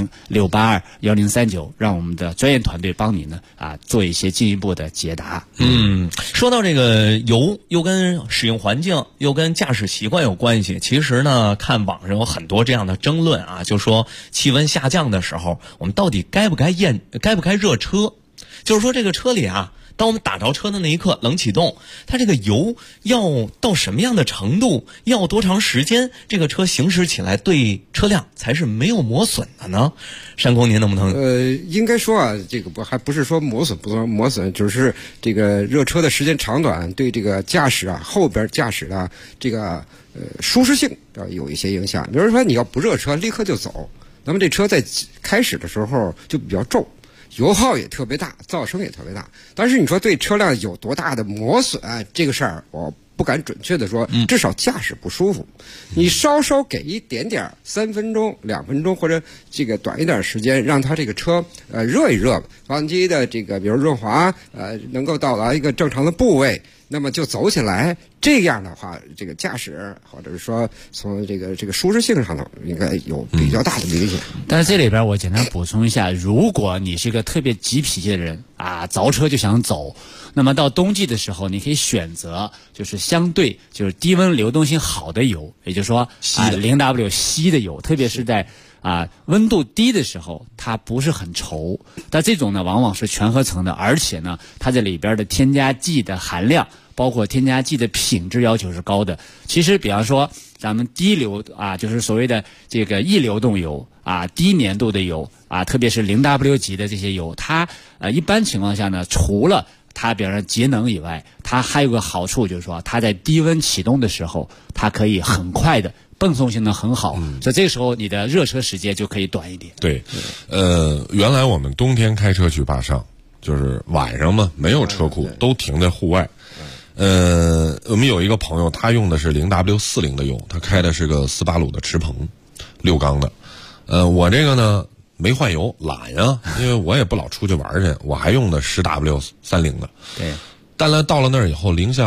400-682-1039，让我们的专业团队帮你呢做一些进一步的解答。 说到这个油，又跟使用环境又跟驾驶习惯有关系。其实呢，看网上有很多这样的争论就说气温下降的时候，我们到底该不该热车？就是说这个车里当我们打着车的那一刻冷启动，它这个油要到什么样的程度，要多长时间，这个车行驶起来对车辆才是没有磨损的呢？山空您能不能应该说这个还不是说磨损，就是这个热车的时间长短对这个驾驶后边驾驶的这个舒适性有一些影响。比如说你要不热车立刻就走，那么这车在开始的时候就比较皱，油耗也特别大，噪声也特别大。但是你说对车辆有多大的磨损这个事儿我不敢准确的说，至少驾驶不舒服。你稍稍给一点3分钟2分钟或者这个短一点时间，让它这个车热一热，发动机的这个比如润滑能够到达一个正常的部位，那么就走起来。这样的话，这个驾驶或者是说从这个舒适性上头应该有比较大的明显。 但是这里边我简单补充一下，如果你是一个特别急脾气的人着车就想走，那么到冬季的时候，你可以选择就是相对就是低温流动性好的油，也就是说0W 稀的油，特别是在温度低的时候，它不是很稠，但这种呢往往是全合成的，而且呢它这里边的添加剂的含量，包括添加剂的品质要求是高的。其实比方说咱们低流就是所谓的这个易流动油低粘度的油特别是0W 级的这些油，它一般情况下呢，除了它比方说节能以外，它还有个好处，就是说它在低温启动的时候，它可以很快的泵送性能很好，所以这个时候你的热车时间就可以短一点。 对，原来我们冬天开车去坝上，就是晚上嘛，没有车库，都停在户外。我们有一个朋友，他用的是0W40的油，他开的是个斯巴鲁的驰鹏6缸的。我这个呢没换油，懒呀，因为我也不老出去玩去，我还用的10W30的。 对， 但是到了那儿以后，零下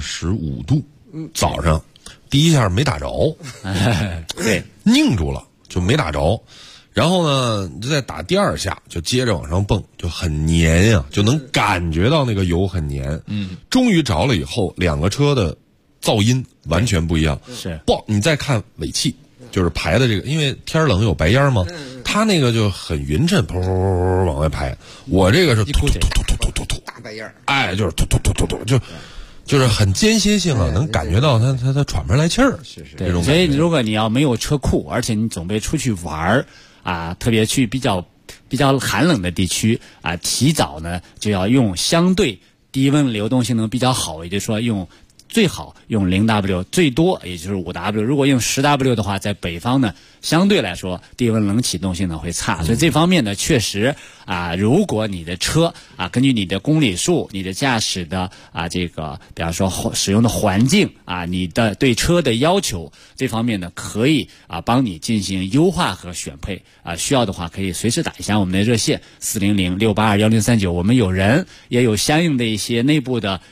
25度，早上第一下没打着， 对， 拧住了就没打着。然后呢，你再打第2下，就接着往上蹦，就很黏呀，就能感觉到那个油很黏。终于着了以后，2个车的噪音完全不一样。 是， 你再看尾气，就是排的这个，因为天冷有白烟嘛，它那个就很匀称，噗往外排。我这个是突大白烟， 就是突，就是很间歇性能感觉到它喘不上来气儿。 是这种。所以如果你要没有车库，而且你准备出去玩特别去比较寒冷的地区提早呢就要用相对低温流动性能比较好，也就是说最好用0W， 最多也就是5W。如果用10W 的话，在北方呢相对来说低温冷启动性能会差，所以这方面呢确实如果你的车根据你的公里数、你的驾驶的这个比方说使用的环境你的对车的要求，这方面呢可以帮你进行优化和选配需要的话可以随时打一下我们的热线400-682-1039，我们有人也有相应的一些内部的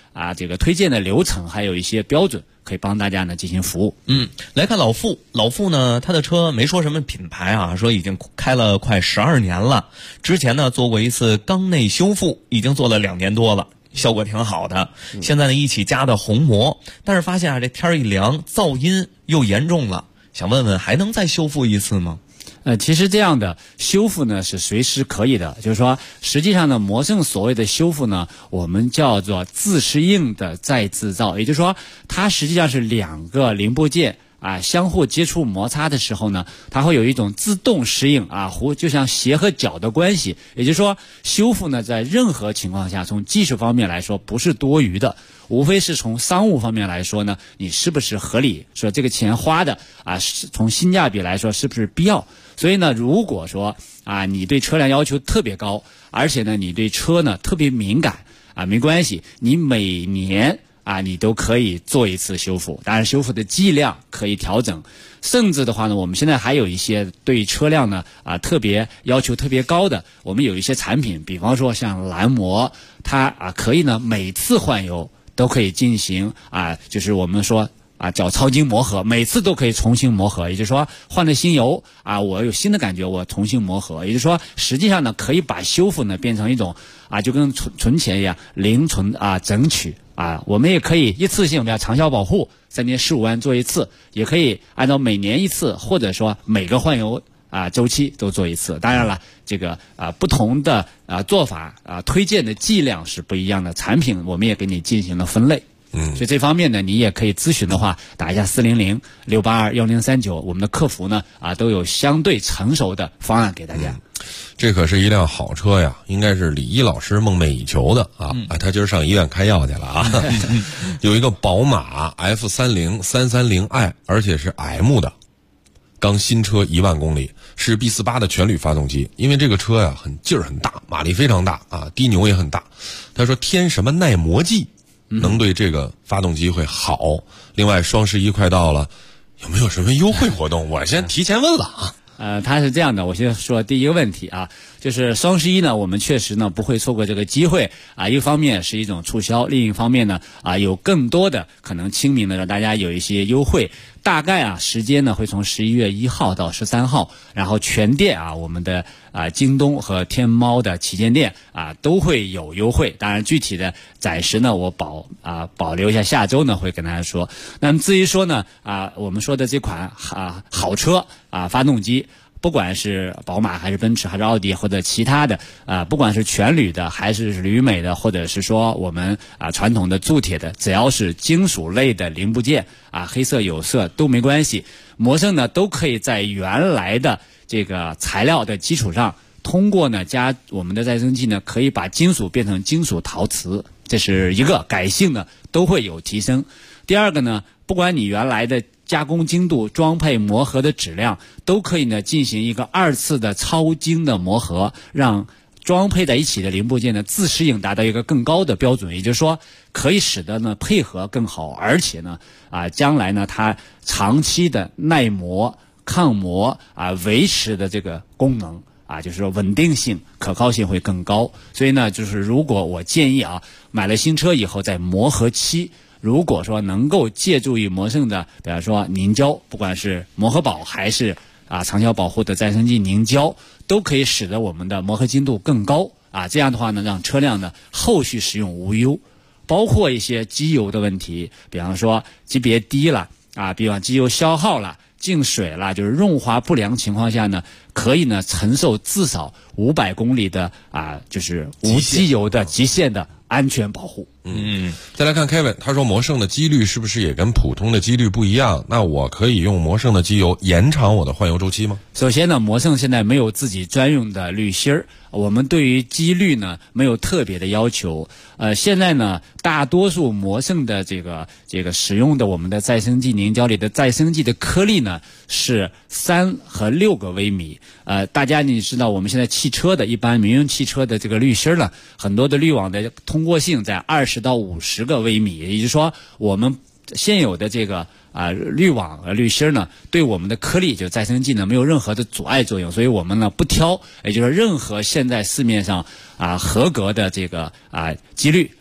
这个推荐的流程，还有一些标准，可以帮大家呢进行服务。 来看老傅呢，他的车没说什么品牌啊，说已经开了快12年了，之前呢做过一次缸内修复，已经做了2年多了，效果挺好的。现在呢一起加的虹膜，但是发现啊这天一凉，噪音又严重了，想问问还能再修复一次吗？ 其实这样的修复呢是随时可以的，就是说实际上呢魔胜所谓的修复呢，我们叫做自适应的再制造，也就是说它实际上是2个零部件相互接触摩擦的时候呢，它会有一种自动适应就像鞋和脚的关系。也就是说修复呢在任何情况下，从技术方面来说不是多余的，无非是从商务方面来说呢，你是不是合理，说这个钱花的从性价比来说是不是必要。所以呢如果说你对车辆要求特别高，而且呢你对车呢特别敏感没关系，你每年你都可以做一次修复，当然修复的剂量可以调整，甚至的话呢，我们现在还有一些对车辆呢特别要求特别高的，我们有一些产品，比方说像蓝膜，它可以呢每次换油都可以进行就是我们说叫超精磨合，每次都可以重新磨合，也就是说换了新油我有新的感觉，我重新磨合，也就是说实际上呢可以把修复呢变成一种就跟存钱一样，零存整取我们也可以一次性，比如长效保护3年15万做一次，也可以按照每年一次，或者说每个换油周期都做一次。当然了，这个不同的做法推荐的剂量是不一样的，产品我们也给你进行了分类。所以这方面呢，你也可以咨询的话，打一下400-682-1039，我们的客服呢都有相对成熟的方案给大家。 这可是一辆好车呀，应该是李一老师梦寐以求的他今儿上医院开药去了有一个宝马 F30 330i， 而且是 M 的，刚新车1万公里，是 B48 的全铝发动机。因为这个车呀劲儿很大，马力非常大低扭也很大。他说添什么耐磨剂能对这个发动机会好。另外双11快到了，有没有什么优惠活动？我先提前问了它是这样的，我先说第一个问题就是双11呢，我们确实呢不会错过这个机会一方面是一种促销，另一方面呢有更多的可能亲民的让大家有一些优惠。大概时间呢会从11月1号到13号，然后全店我们的京东和天猫的旗舰店都会有优惠。当然具体的暂时呢我保留一下，下周呢会跟大家说。那么至于说呢我们说的这款好车发动机，不管是宝马还是奔驰还是奥迪或者其他的不管是全铝的还是铝镁的，或者是说我们传统的铸铁的，只要是金属类的零部件黑色有色都没关系，魔胜呢都可以在原来的这个材料的基础上，通过呢加我们的再生剂呢，可以把金属变成金属陶瓷，这是一个改性呢都会有提升。第二个呢，不管你原来的加工精度、装配磨合的质量，都可以呢进行一个2次的超精的磨合，让装配在一起的零部件呢自适应达到一个更高的标准，也就是说可以使得呢配合更好，而且呢将来呢它长期的耐磨、抗磨维持的这个功能就是说稳定性、可靠性会更高。所以呢就是如果我建议买了新车以后在磨合期，如果说能够借助于魔胜的比方说凝胶，不管是磨合宝还是长效保护的再生剂凝胶，都可以使得我们的磨合精度更高这样的话呢让车辆呢后续使用无忧。包括一些机油的问题，比方说级别低了比方机油消耗了、进水了，就是润滑不良情况下呢，可以呢承受至少500公里的就是无机油的极限的安全保护。 再来看 Kevin， 他说魔胜的机滤是不是也跟普通的机滤不一样？那我可以用魔胜的机油延长我的换油周期吗？ 首先呢，魔胜现在没有自己专用的滤芯儿，我们对于机滤呢没有特别的要求。现在呢，大多数魔胜的这个使用的我们的再生剂凝胶里的再生剂的颗粒呢是3和6个微米。大家你知道我们现在汽车的一般民用汽车的这个滤芯呢，很多的滤网的通过性在20到50个微米，也就是说我们现有的这个滤网和滤芯呢，对我们的颗粒就再生剂呢没有任何的阻碍作用，所以我们呢不挑，也就是任何现在市面上合格的这个机滤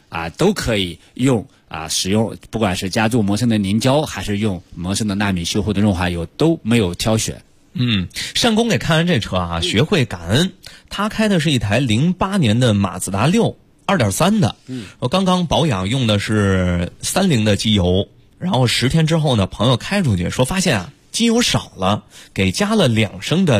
都可以用使用，不管是加注摩生的凝胶，还是用摩生的纳米修护的润滑油，都没有挑选。 单工给看完这车学会感恩。他开的是一台08年的马自达6 2.3的，我刚刚保养用的是30的机油，然后10天之后呢，朋友开出去说发现机油少了，给加了2升的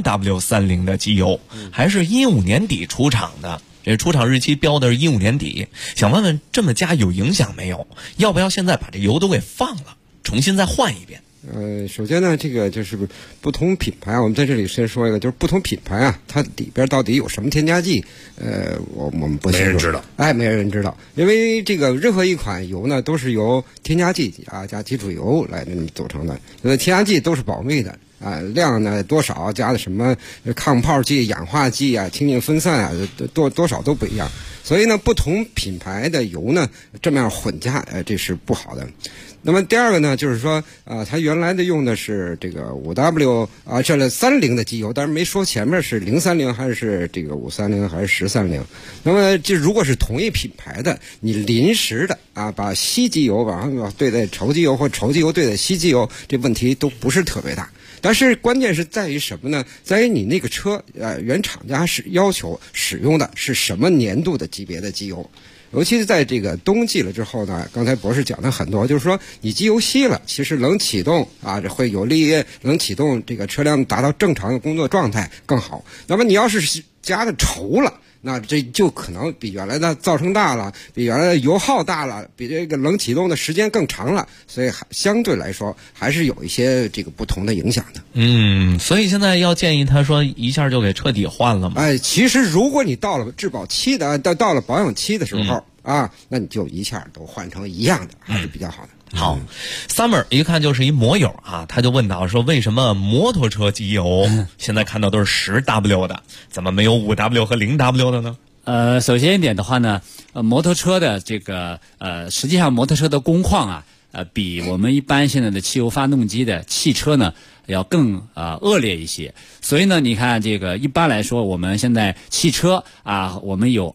0W30 的机油，还是15年底出厂的。这出厂日期标的是15年底，想问问这么加有影响没有？要不要现在把这油都给放了，重新再换一遍？ 首先呢，这个就是不同品牌我们在这里先说一个，就是不同品牌它里边到底有什么添加剂，我们不清楚， 没人知道， 没人知道，因为这个任何一款油呢，都是由添加剂加基础油来组成的，添加剂都是保密的。量呢多少加的什么抗泡剂、氧化剂清净分散多少都不一样，所以呢，不同品牌的油呢这么样混加，这是不好的。那么第二个呢，就是说它原来的用的是这个5W 这30的机油，但是没说前面是030还是这个530还是1030。那么这如果是同一品牌的，你临时的把稀机油往上对待稠机油或稠机油对待稀机油，这问题都不是特别大。但是关键是在于什么呢？在于你那个车原厂家是要求使用的是什么年度的级别的机油。尤其是在这个冬季了之后呢，刚才博士讲的很多，就是说你机油稀了，其实冷启动这会有利于冷启动这个车辆达到正常的工作状态更好。那么你要是加的稠了，那这就可能比原来的噪声大了，比原来的油耗大了，比这个冷启动的时间更长了，所以相对来说还是有一些这个不同的影响的。 所以现在要建议他说一下就给彻底换了嘛。 其实如果你到了质保期的到了保养期的时候那你就一下都换成一样的，还是比较好的。 好，Summer 一看就是一摩友他就问到说，为什么摩托车机油现在看到都是10W 的，怎么没有5W 和0W 的呢？ 首先一点的话呢，摩托车的这个实际上摩托车的工况比我们一般现在的汽油发动机的汽车呢要更恶劣一些。所以呢，你看这个一般来说，我们现在汽车我们有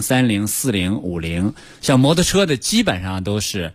20、30、40、50，像摩托车的基本上都是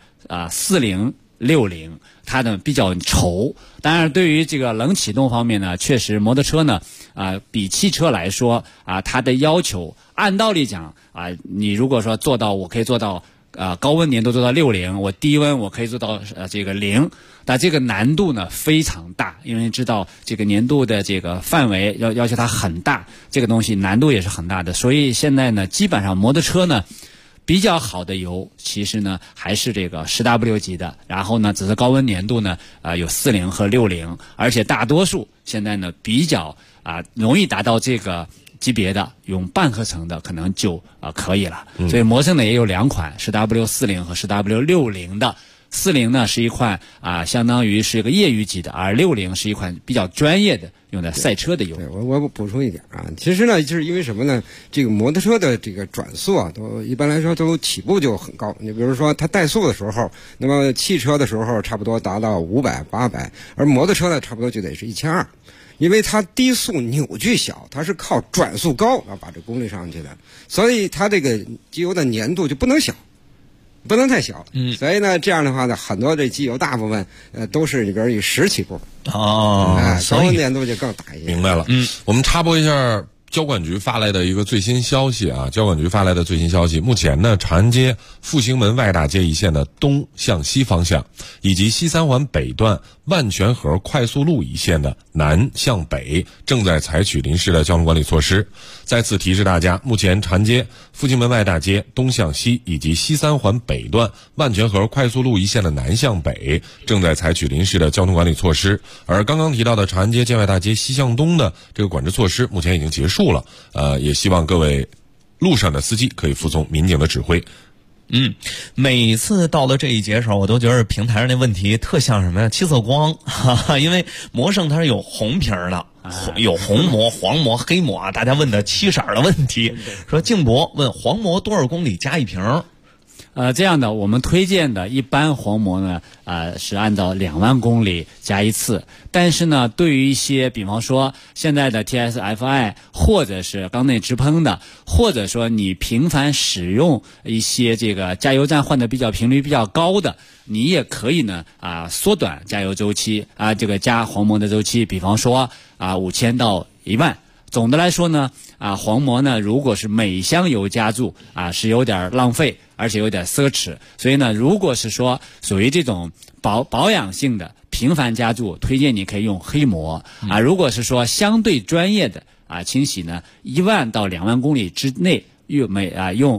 40、60，它呢比较稠。当然，对于这个冷启动方面呢，确实摩托车呢比汽车来说它的要求，按道理讲你如果说做到，我可以做到高温粘度做到60，我低温我可以做到这个0，但这个难度呢非常大，因为知道这个粘度的这个范围要求它很大，这个东西难度也是很大的。所以现在呢，基本上摩托车呢比较好的油，其实呢还是这个10W 级的，然后呢只是高温粘度呢有40和60，而且大多数现在呢比较容易达到这个级别的，用半合成的可能就可以了。所以摩生呢也有2款10W40和10W60的。40呢是一款相当于是一个业余级的，而60是一款比较专业的用的赛车的油。 我补充一点其实呢就是因为什么呢？这个摩托车的这个转速都一般来说都起步就很高。你比如说它怠速的时候，那么汽车的时候差不多达到500、800，而摩托车呢差不多就得是1200。因为它低速扭矩小，它是靠转速高把这功率上去的，所以它这个机油的粘度就不能小，不能太小。所以呢，这样的话呢，很多这机油大部分都是里边以10起步。所以粘度就更大一些。 明白了。我们插播一下交管局发来的一个最新消息交管局发来的最新消息，目前呢，长安街复兴门外大街一线的东向西方向，以及西三环北段万泉河快速路一线的南向北，正在采取临时的交通管理措施。再次提示大家，目前长安街复兴门外大街东向西以及西三环北段万泉河快速路一线的南向北，正在采取临时的交通管理措施。而刚刚提到的长安街建外大街西向东的这个管制措施，目前已经结束了。也希望各位路上的司机可以服从民警的指挥。 每次到了这一节时候，我都觉得平台上那问题特像什么呀？七色光，因为摩圣它是有红瓶的，有红膜、黄膜、黑膜大家问的7色的问题。说静博问黄膜多少公里加一瓶？ 这样的我们推荐的一般黄膜呢，是按照2万公里加一次。但是呢，对于一些比方说现在的 TSFI 或者是缸内直喷的，或者说你频繁使用一些这个加油站换的频率比较高的，你也可以呢缩短加油周期这个加黄膜的周期，比方说5000到1万。总的来说呢，黄膜呢，如果是每箱油加注是有点浪费，而且有点奢侈。所以呢，如果是说属于这种保养性的频繁加注，推荐你可以用黑膜如果是说相对专业的清洗呢，1万到2万公里之内。每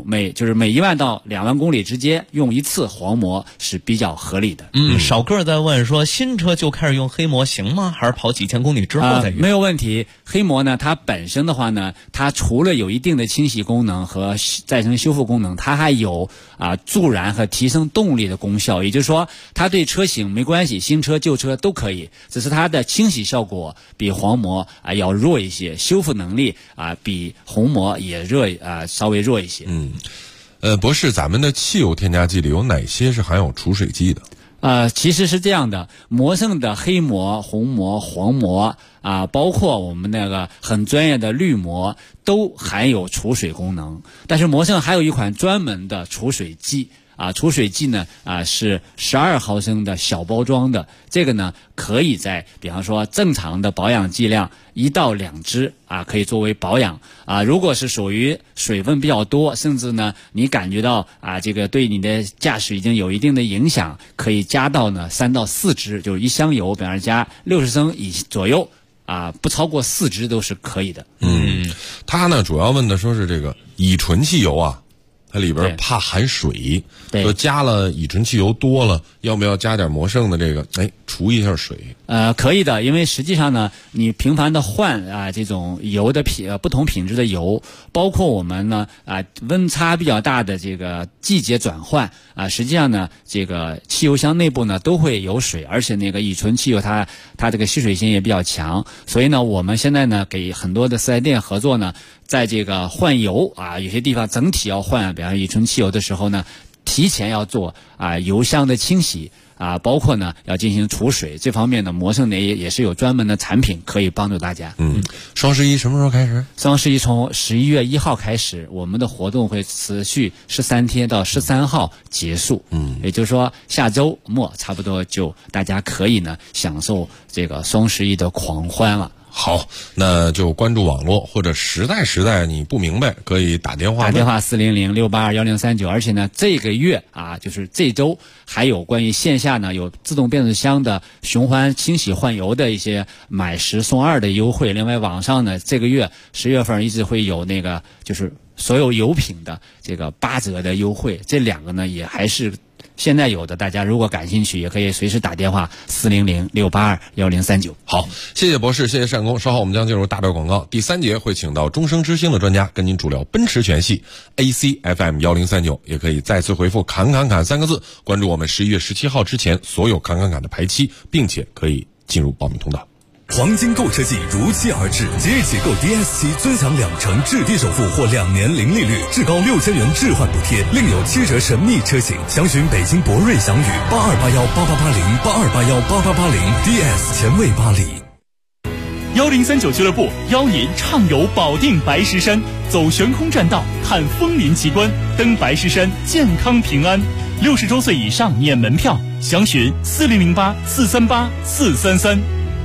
1万到2万公里之间用一次黄膜是比较合理的。 少个在问说，新车就开始用黑膜行吗？还是跑几千公里之后再用？ 没有问题。黑膜呢，它本身的话呢，它除了有一定的清洗功能和再生修复功能，它还有助燃和提升动力的功效。也就是说，它对车型没关系，新车旧车都可以，只是它的清洗效果比黄膜要弱一些，修复能力比红膜也稍微弱一些。 博士，咱们的汽油添加剂里有哪些是含有除水剂的？ 其实是这样的，魔圣的黑膜、红膜、黄膜包括我们那个很专业的绿膜都含有除水功能。但是魔圣还有一款专门的除水剂除水剂呢是12毫升的小包装的，这个呢可以在比方说正常的保养剂量1到2支可以作为保养如果是属于水分比较多，甚至呢你感觉到这个对你的驾驶已经有一定的影响，可以加到呢3到4支，就是一箱油比方说加60升左右不超过4支都是可以的。 他呢主要问的说是这个乙醇汽油它里边怕含水，说加了乙醇汽油多了，要不要加点魔圣的这个除一下水？ 可以的，因为实际上呢，你频繁的换这种油的不同品质的油，包括我们呢温差比较大的这个季节转换实际上呢，这个汽油箱内部呢都会有水，而且那个乙醇汽油它这个吸水性也比较强，所以呢，我们现在呢给很多的4S店合作呢，在这个换油有些地方整体要换，比方乙醇汽油的时候呢，提前要做油箱的清洗包括呢要进行除水，这方面呢魔圣呢也是有专门的产品可以帮助大家。 双11什么时候开始？ 双11从11月1号开始，我们的活动会持续13天到13号结束。也就是说下周末差不多就大家可以呢享受这个双11的狂欢了。 好，那就关注网络，或者实在你不明白，可以打电话 400-682-1039。而且呢，这个月就是这周还有关于线下呢有自动变速箱的循环清洗换油的一些买10送2的优惠。另外网上呢，这个月10月份一直会有那个就是所有油品的这个8折的优惠。这2个呢也还是现在有的，大家如果感兴趣，也可以随时打电话400-682-1039。 好，谢谢博士，谢谢单工。稍后我们将进入大段广告，第3节会请到终生之星的专家跟您主聊奔驰全系。ACFM 1039，也可以再次回复侃侃侃3个字，关注我们11月17号之前所有侃侃侃的排期，并且可以进入报名通道。 黄金购车季如期而至，即日起购 DS7 尊享2成置地首付或2年零利率，至高6000元置换补贴，另有7折神秘车型。详询北京博瑞翔宇82818880 DS 前卫巴黎。 1039俱乐部邀您畅游保定白石山，走悬空栈道，看枫林奇观，登白石山健康平安。60周岁以上免门票，详询4008-438-433。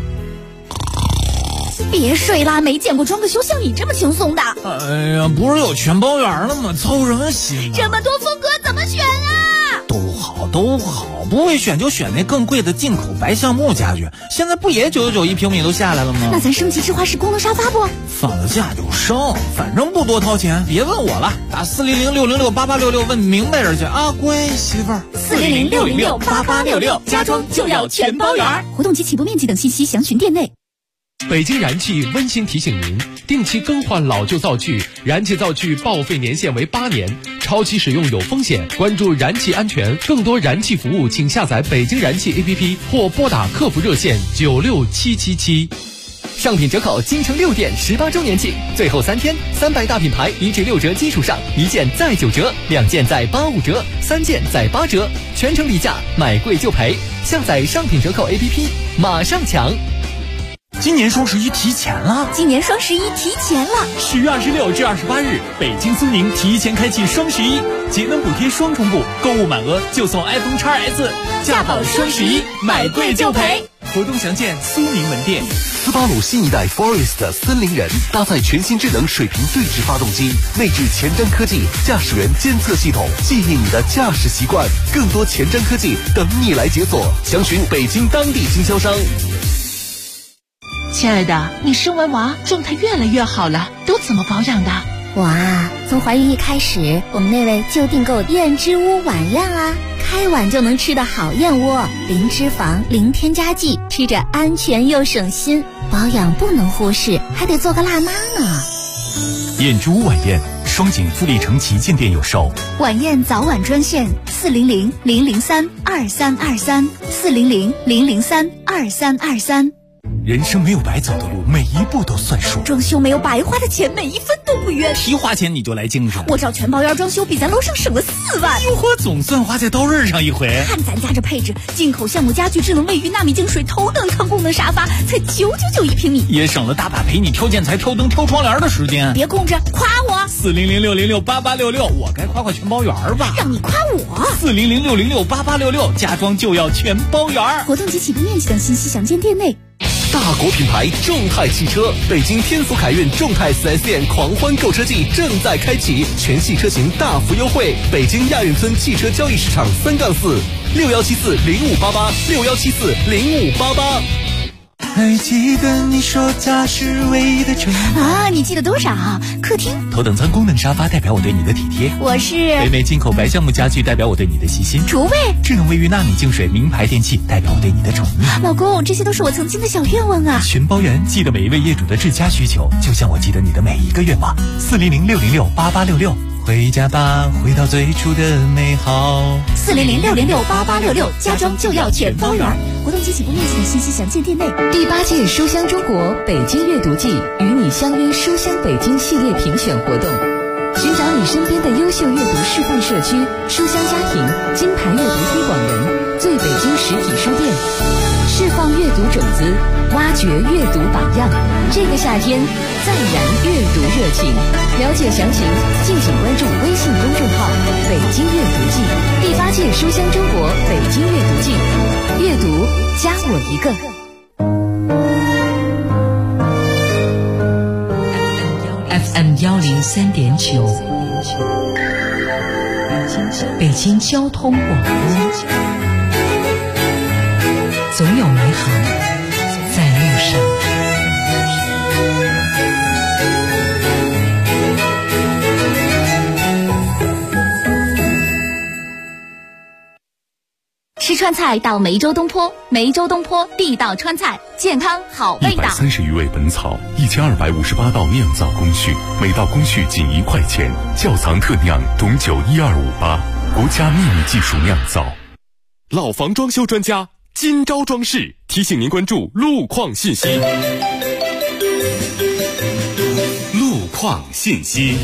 别睡啦，没见过装个修像你这么轻松的。 哎呀，不是有全包圆了吗？操什么心啊？ 这么多风格怎么选啊？ 都好，不会选就选那更贵的进口白橡木家具，现在不也999一平米都下来了吗？ 那咱升级智化式功能沙发不？ 放了假就升，反正不多掏钱，别问我了，打400-606-8866问明白人去啊，乖媳妇儿。 400-606-8866，家装就要全包圆。活动及起步面积等信息详询店内。 北京燃气温馨提醒您，定期更换老旧灶具，燃气灶具报废年限为8年，超期使用有风险，关注燃气安全。更多燃气服务请下载北京燃气 APP 或拨打客服热线96777。 上品折扣京城6店18周年庆，最后3天，300大品牌1至6折基础上，1件再9折，2件再85折，3件再8折，全程低价，买贵就赔。下载上品折扣 APP， 马上抢！ 今年双11提前了 ，10月 26至28日，北京苏宁提前开启双11，节能补贴双重补，购物满额就送 iPhone XS， 价保双11，买贵就赔。 活动详见苏宁门店。 斯巴鲁新一代 Forest 森林人搭载全新智能水平对置发动机，内置前瞻科技驾驶员监测系统，记忆你的驾驶习惯，更多前瞻科技等你来解锁。详询北京当地经销商。 亲爱的，你生完娃状态越来越好了，都怎么保养的？ 我啊，从怀孕一开始，我们那位就订购燕之屋晚宴啊，开碗就能吃的好燕窝，零脂肪，零添加剂，吃着安全又省心。保养不能忽视，还得做个辣妈呢。 燕之屋晚宴，双井富力城旗舰店有售。 晚宴早晚专线400-003-2323，400-003-2323。 人生没有白走的路，每一步都算数。 装修没有白花的钱，每一分都不冤。 提花钱你就来精神， 我找全包烟装修比咱楼上省了4万。 哟呵，总算花在刀刃上一回。 看咱家这配置，进口橡木家具、智能卫浴、纳米净水、头等舱功能沙发，才999一平米， 也省了大把陪你挑建材、挑灯、挑窗帘的时间。 别空着，夸我。 400-606-8866，我该夸全包圆吧？ 让你夸我。 400-606-8866，家装就要全包圆。 活动及起步面积等信息详见店内。 大国品牌众泰汽车，北京天府凯运众泰 4S 店狂欢购车季正在开启，全系车型大幅优惠。北京亚运村汽车交易市场3-4，6174-0588，6174-0588。 还记得你说家是唯一的城啊？你记得多少？客厅头等舱功能沙发代表我对你的体贴， 我是北美进口白橡木家具代表我对你的细心， 厨卫智能卫浴纳米净水名牌电器代表我对你的宠溺。 老公，这些都是我曾经的小愿望啊！ 全包圆，记得每一位业主的至佳需求，就像我记得你的每一个愿望。400-606-8866，回家吧，回到最初的美好。 400-606-8866，家装就要全包圆。活动及起步面积等信息详见店内。 第8届书香中国北京阅读季与你相约书香北京系列评选活动，寻找你身边的优秀阅读示范社区、书香家庭、金牌阅读推广人、最北京实体书店，释放阅读种子，挖掘阅读榜样。这个夏天再燃阅读热情。了解详情，敬请关注微信公众号“北京阅读季”。第8届书香中国北京阅读季，阅读加我一个。 FM 103.9，北京交通广播，总有美好在路上。 吃川菜到梅州东坡，梅州东坡地道川菜，健康好味道。 130余味本草，1258道酿造工序，每道工序仅1块钱。窖藏特酿董酒12588，国家秘密技术酿造。 老房装修专家金招装饰提醒您关注路况信息。 路况信息。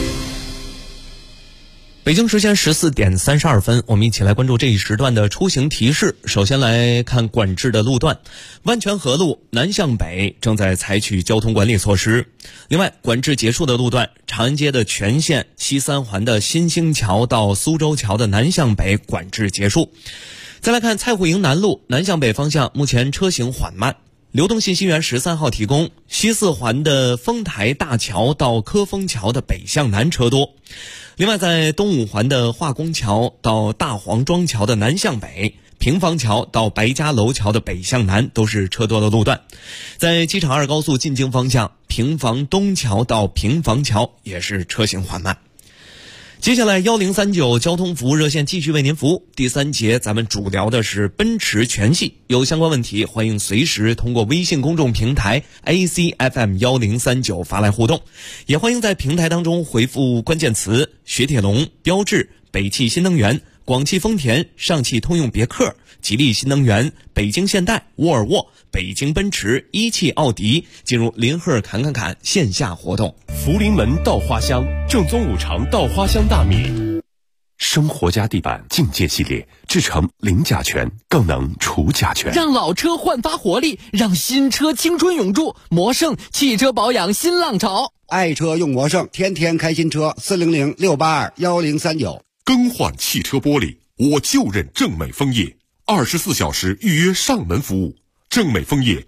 北京时间14点32分，我们一起来关注这一时段的出行提示。首先来看管制的路段，万泉河路南向北正在采取交通管理措施。另外，管制结束的路段，长安街的全线、西三环的新兴桥到苏州桥的南向北管制结束。再来看蔡户营南路南向北方向，目前车行缓慢。流动信息源13号提供，西四环的丰台大桥到科丰桥的北向南车多。另外，在东五环的化工桥到大黄庄桥的南向北，平房桥到白家楼桥的北向南都是车多的路段。在机场2高速进京方向，平房东桥到平房桥也是车行缓慢。接下来1039交通服务热线继续为您服务。第3节咱们主聊的是奔驰全系，有相关问题欢迎随时通过微信公众平台 ACFM 1039发来互动，也欢迎在平台当中回复关键词雪铁龙、标致、北汽新能源、 广汽丰田、上汽通用别克、吉利新能源、北京现代、沃尔沃、北京奔驰、一汽奥迪进入林赫侃线下活动。 福临门稻花香正宗5常稻花香大米。 生活家地板境界系列制成零甲醛，更能除甲醛， 让老车焕发活力，让新车青春永驻。魔胜汽车保养新浪潮， 爱车用魔胜，天天开新车，400-682-1039。 更换汽车玻璃，我就认正美枫叶，24小时预约上门服务。正美枫叶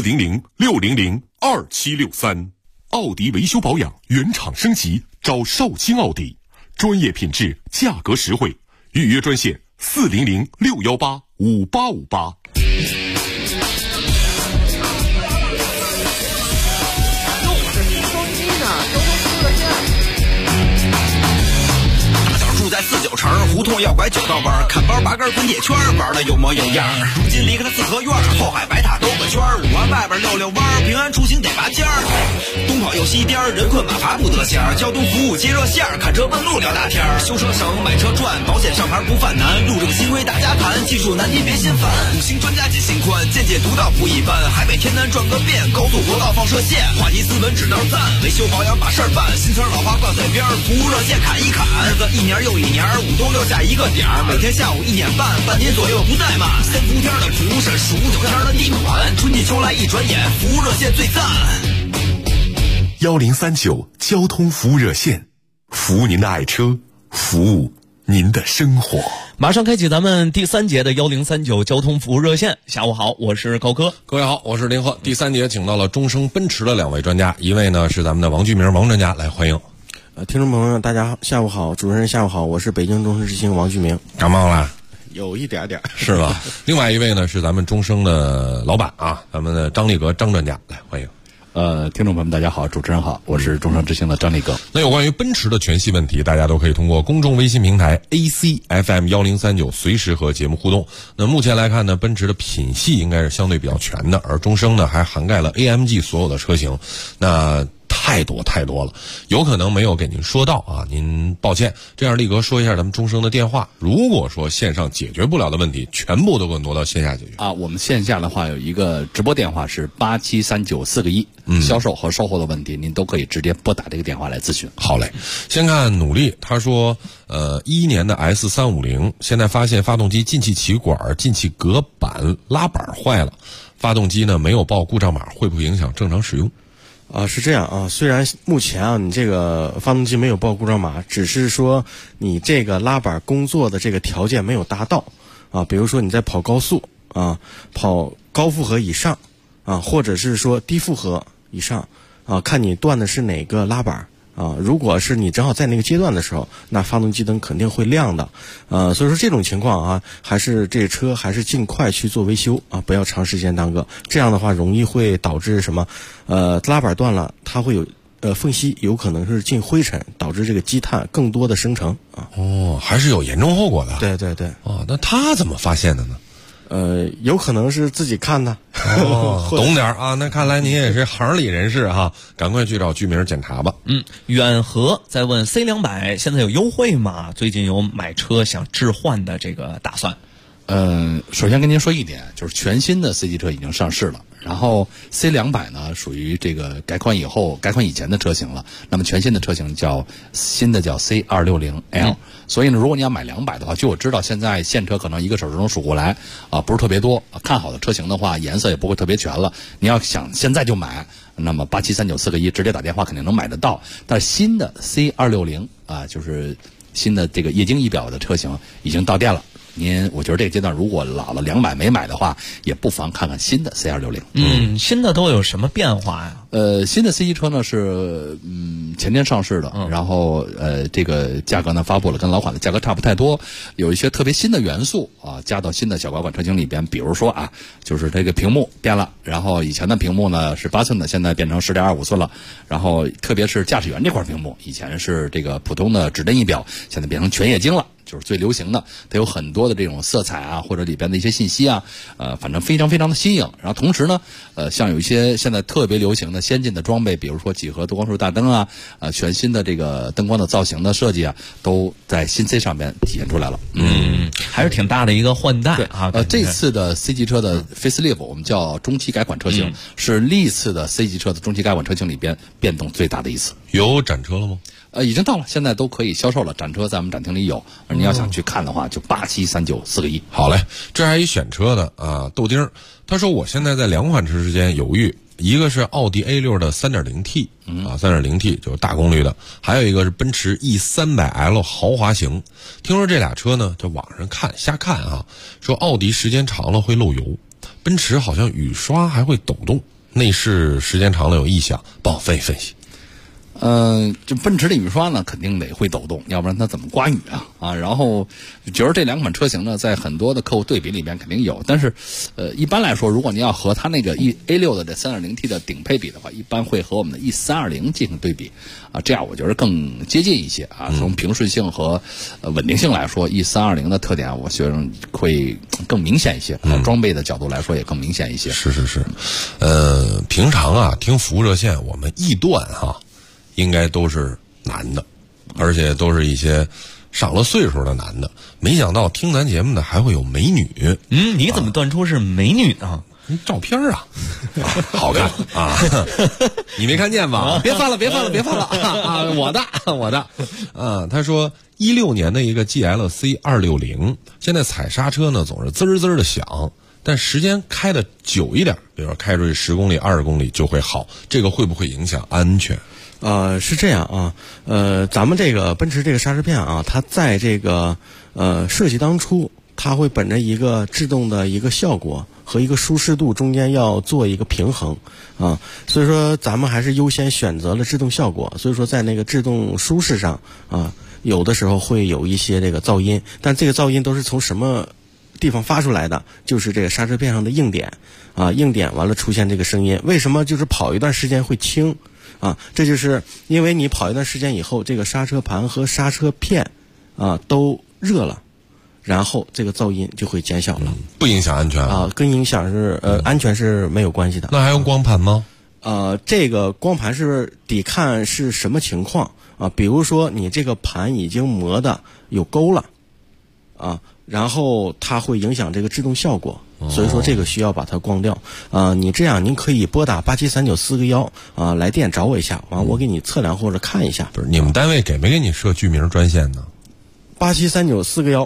400-600-2763。奥迪维修保养原厂升级，找少卿奥迪，专业品质，价格实惠。预约专线400-618-5858。 在49城胡同要拐9道弯，看包拔根滚铁圈，玩的有模有样。如今离开了四合院，后海白塔兜个圈，5环外边溜弯，平安出行得拔尖儿。东跑右西颠，人困马乏不得闲。交通服务接热线，看车问路聊大天。修车省，买车赚，保险上牌不犯难。路政新规大家谈，技术难题别心烦。5星专家解心宽，见解独到不一般。海北天南转个遍，高速国道放射线，话题斯文指导赞，维修保养把事儿办。新词老话挂嘴边，服务热线砍一砍。日子一年又一年，5都6下一个点儿，每天下午1点半，半年左右不怠慢。3伏天的服务是数9天的地暖，春季秋来一转眼，服务热线最赞。 1039交通服务热线，服务您的爱车，服务您的生活。 马上开启咱们第3节的1039交通服务热线。下午好，我是高科。 各位好，我是林鹤。第3节请到了中升奔驰的2位专家，一位呢是咱们的王居明王专家，来欢迎。 听众朋友大家下午好，主持人下午好，我是北京中升之星王居明。 感冒了？ 有一点点是吧？另外一位呢是咱们中升的老板啊，咱们的张立革张专家，来欢迎。 听众朋友们大家好，主持人好，我是中升之星的张立革。 那有关于奔驰的全系问题，大家都可以通过公众微信平台 ACFM1039 随时和节目互动。那目前来看呢，奔驰的品系应该是相对比较全的，而中升呢还涵盖了 AMG 所有的车型。那太多了，有可能没有给您说到啊，您抱歉。这样立革说一下咱们中升的电话，如果说线上解决不了的问题，全部都给我挪到线下解决啊。我们线下的话有一个直播电话是873941，销售和售后的问题您都可以直接拨打这个电话来咨询。 好嘞，先看努力，他说11年的 S350 现在发现发动机进气歧管、进气隔板、拉板坏了，发动机呢没有报故障码，会不会影响正常使用？ 是这样啊，虽然目前啊你这个发动机没有报故障码，只是说你这个拉板工作的这个条件没有达到啊，比如说你在跑高速啊，跑高负荷以上啊，或者是说低负荷以上啊，看你断的是哪个拉板啊。如果是你正好在那个阶段的时候，那发动机灯肯定会亮的。所以说这种情况啊，还是这车还是尽快去做维修啊，不要长时间耽搁。这样的话容易会导致什么？拉板断了，它会有缝隙，有可能是进灰尘，导致这个积碳更多的生成啊。 还是有严重后果的。 对对对。 那他怎么发现的呢？ 有可能是自己看的。 懂点啊，那看来您也是行里人士哈，赶快去找居明检查吧。 远和在问 C200 现在有优惠吗？最近有买车想置换的这个打算。 首先跟您说一点，就是全新的 C 级车已经上市了，然后 C200 呢属于这个改款以前的车型了。那么全新的车型新的叫 C260L，所以呢，如果你要买200的话，据我知道现在现车可能一个手指能数过来啊，不是特别多。看好的车型的话，颜色也不会特别全了。你要想现在就买，那么873941直接打电话肯定能买得到。但是新的 C260啊，就是新的这个液晶仪表的车型已经到店了。我觉得这个阶段如果老了200没买的话，也不妨看看新的 C260。 新的都有什么变化呀？ 新的 C 级车呢是前天上市的，然后这个价格呢发布了，跟老款的价格差不太多，有一些特别新的元素啊加到新的小改款车型里边，比如说啊，就是这个屏幕变了，然后以前的屏幕呢是8寸的，现在变成10.25寸了，然后特别是驾驶员这块屏幕，以前是这个普通的指针仪表，现在变成全液晶了。 就是最流行的，它有很多的这种色彩啊，或者里边的一些信息啊，反正非常非常的新颖。然后同时呢，像有一些现在特别流行的先进的装备，比如说几何多光束大灯啊，全新的这个灯光的造型的设计啊，都在新 C 上边体现出来了。 还是挺大的一个换代啊。 这次的 C 级车的 Facelift 我们叫中期改款车型，是历次的 C 级车的中期改款车型里边变动最大的一次。 有展车了吗？ 已经到了，现在都可以销售了。展车在我们展厅里有，你要想去看的话，就8739 4个1。 好嘞，这还一选车的啊，豆丁儿，他说我现在在2款车之间犹豫，一个是奥迪 A6 的 3.0T 3.0T 就是大功率的，还有一个是奔驰 E300L 豪华型。听说这俩车呢，就网上瞎看啊，说奥迪时间长了会漏油，奔驰好像雨刷还会抖动，内饰时间长了有异响，帮我分析分析。 这奔驰的雨刷呢，肯定得会抖动，要不然它怎么刮雨啊？然后觉得这2款车型呢，在很多的客户对比里面肯定有，但是一般来说，如果你要和它那个 A6 的这 3.0T 的顶配比的话，一般会和我们的 E320 进行对比啊，这样我觉得更接近一些啊。从平顺性和稳定性来说，E320 的特点我觉得会更明显一些，装备的角度来说也更明显一些。 是，平常啊听服务热线，我们臆断应该都是男的，而且都是一些上了岁数的男的。没想到听咱节目的还会有美女。 你怎么断出是美女呢？ 照片啊，好看啊！你没看见吧？ 别翻了啊！我的啊！他说16年的一个 GLC 260，现在踩刹车呢总是滋滋的响，但时间开的久一点，比如说开出去10公里、20公里就会好，这个会不会影响安全？ 是这样啊，咱们这个奔驰这个刹车片啊，它在这个设计当初，它会本着一个制动的一个效果和一个舒适度中间要做一个平衡啊，所以说咱们还是优先选择了制动效果，所以说在那个制动舒适上啊，有的时候会有一些这个噪音，但这个噪音都是从什么地方发出来的？就是这个刹车片上的硬点啊，硬点完了出现这个声音。为什么就是跑一段时间会轻？这就是因为你跑一段时间以后，这个刹车盘和刹车片都热了，然后这个噪音就会减小了， 不影响安全跟影响是安全是没有关系的。 那还用光盘吗？ 这个光盘是得看是什么情况比如说你这个盘已经磨的有沟了然后它会影响这个制动效果，所以说这个需要把它光掉你这样您可以拨打8739 4个1来电找我一下，我给你测量或者看一下。 不是你们单位给没给你设剧名专线呢 ？8739 4个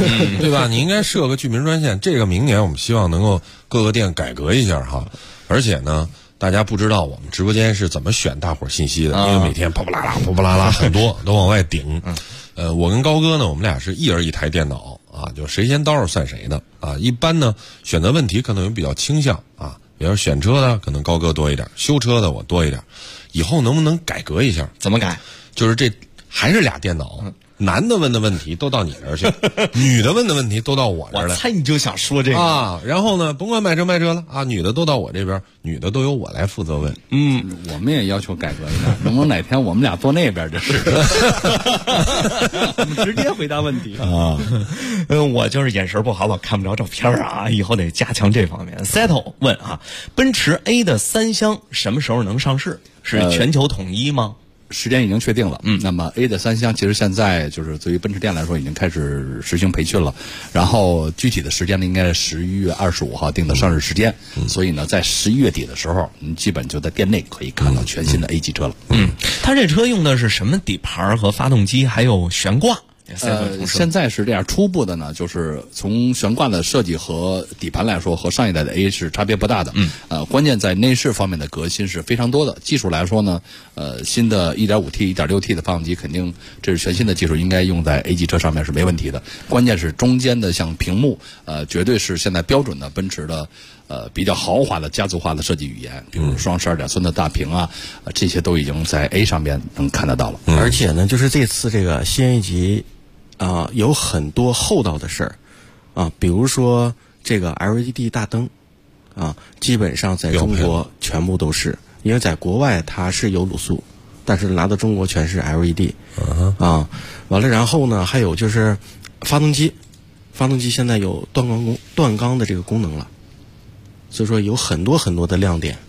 1 对吧？你应该设个剧名专线，这个明年我们希望能够各个店改革一下而且呢大家不知道我们直播间是怎么选大伙儿信息的，因为每天啪啪啦啦很多都往外顶我跟高哥呢，我们俩是一人一台电脑就谁先叨算谁的一般呢选择问题可能有比较倾向比如选车的可能高哥多一点，修车的我多一点，以后能不能改革一下？ 怎么改？ 就是这还是俩电脑男的问的问题都到你这儿去女的问的问题都到我这儿来。 我猜你就想说这个然后呢甭管卖车了女的都到我这边，女的都由我来负责问。 我们也要求改革一下，能不能哪天我们俩坐那边就是我们直接回答问题我就是眼神不好，老看不着照片以后得加强这方面。Settle 问奔驰 A 的3厢什么时候能上市？是全球统一吗？ 时间已经确定了。那么 A 的3厢其实现在就是对于奔驰店来说已经开始实行培训了，然后具体的时间呢应该是11月25号定的上市时间，所以呢在11月底的时候，你基本就在店内可以看到全新的 A 级车了。 它这车用的是什么底盘和发动机，还有悬挂？ 现在是这样，初步的呢，就是从悬挂的设计和底盘来说，和上一代的 A 是差别不大的。关键在内饰方面的革新是非常多的。技术来说呢，新的 1.5T、1.6T 的发动机肯定这是全新的技术，应该用在 A 级车上面是没问题的。关键是中间的像屏幕，绝对是现在标准的奔驰的比较豪华的家族化的设计语言，比如双12.2寸的大屏这些都已经在 A 上边能看得到了。 而且呢，就是这次这个新 A 级有很多厚道的事儿比如说这个 LED 大灯基本上在中国全部都是，因为在国外它是有卤素，但是拿到中国全是 LED 完了，然后呢还有就是发动机现在有断缸的这个功能了，所以说有很多很多的亮点。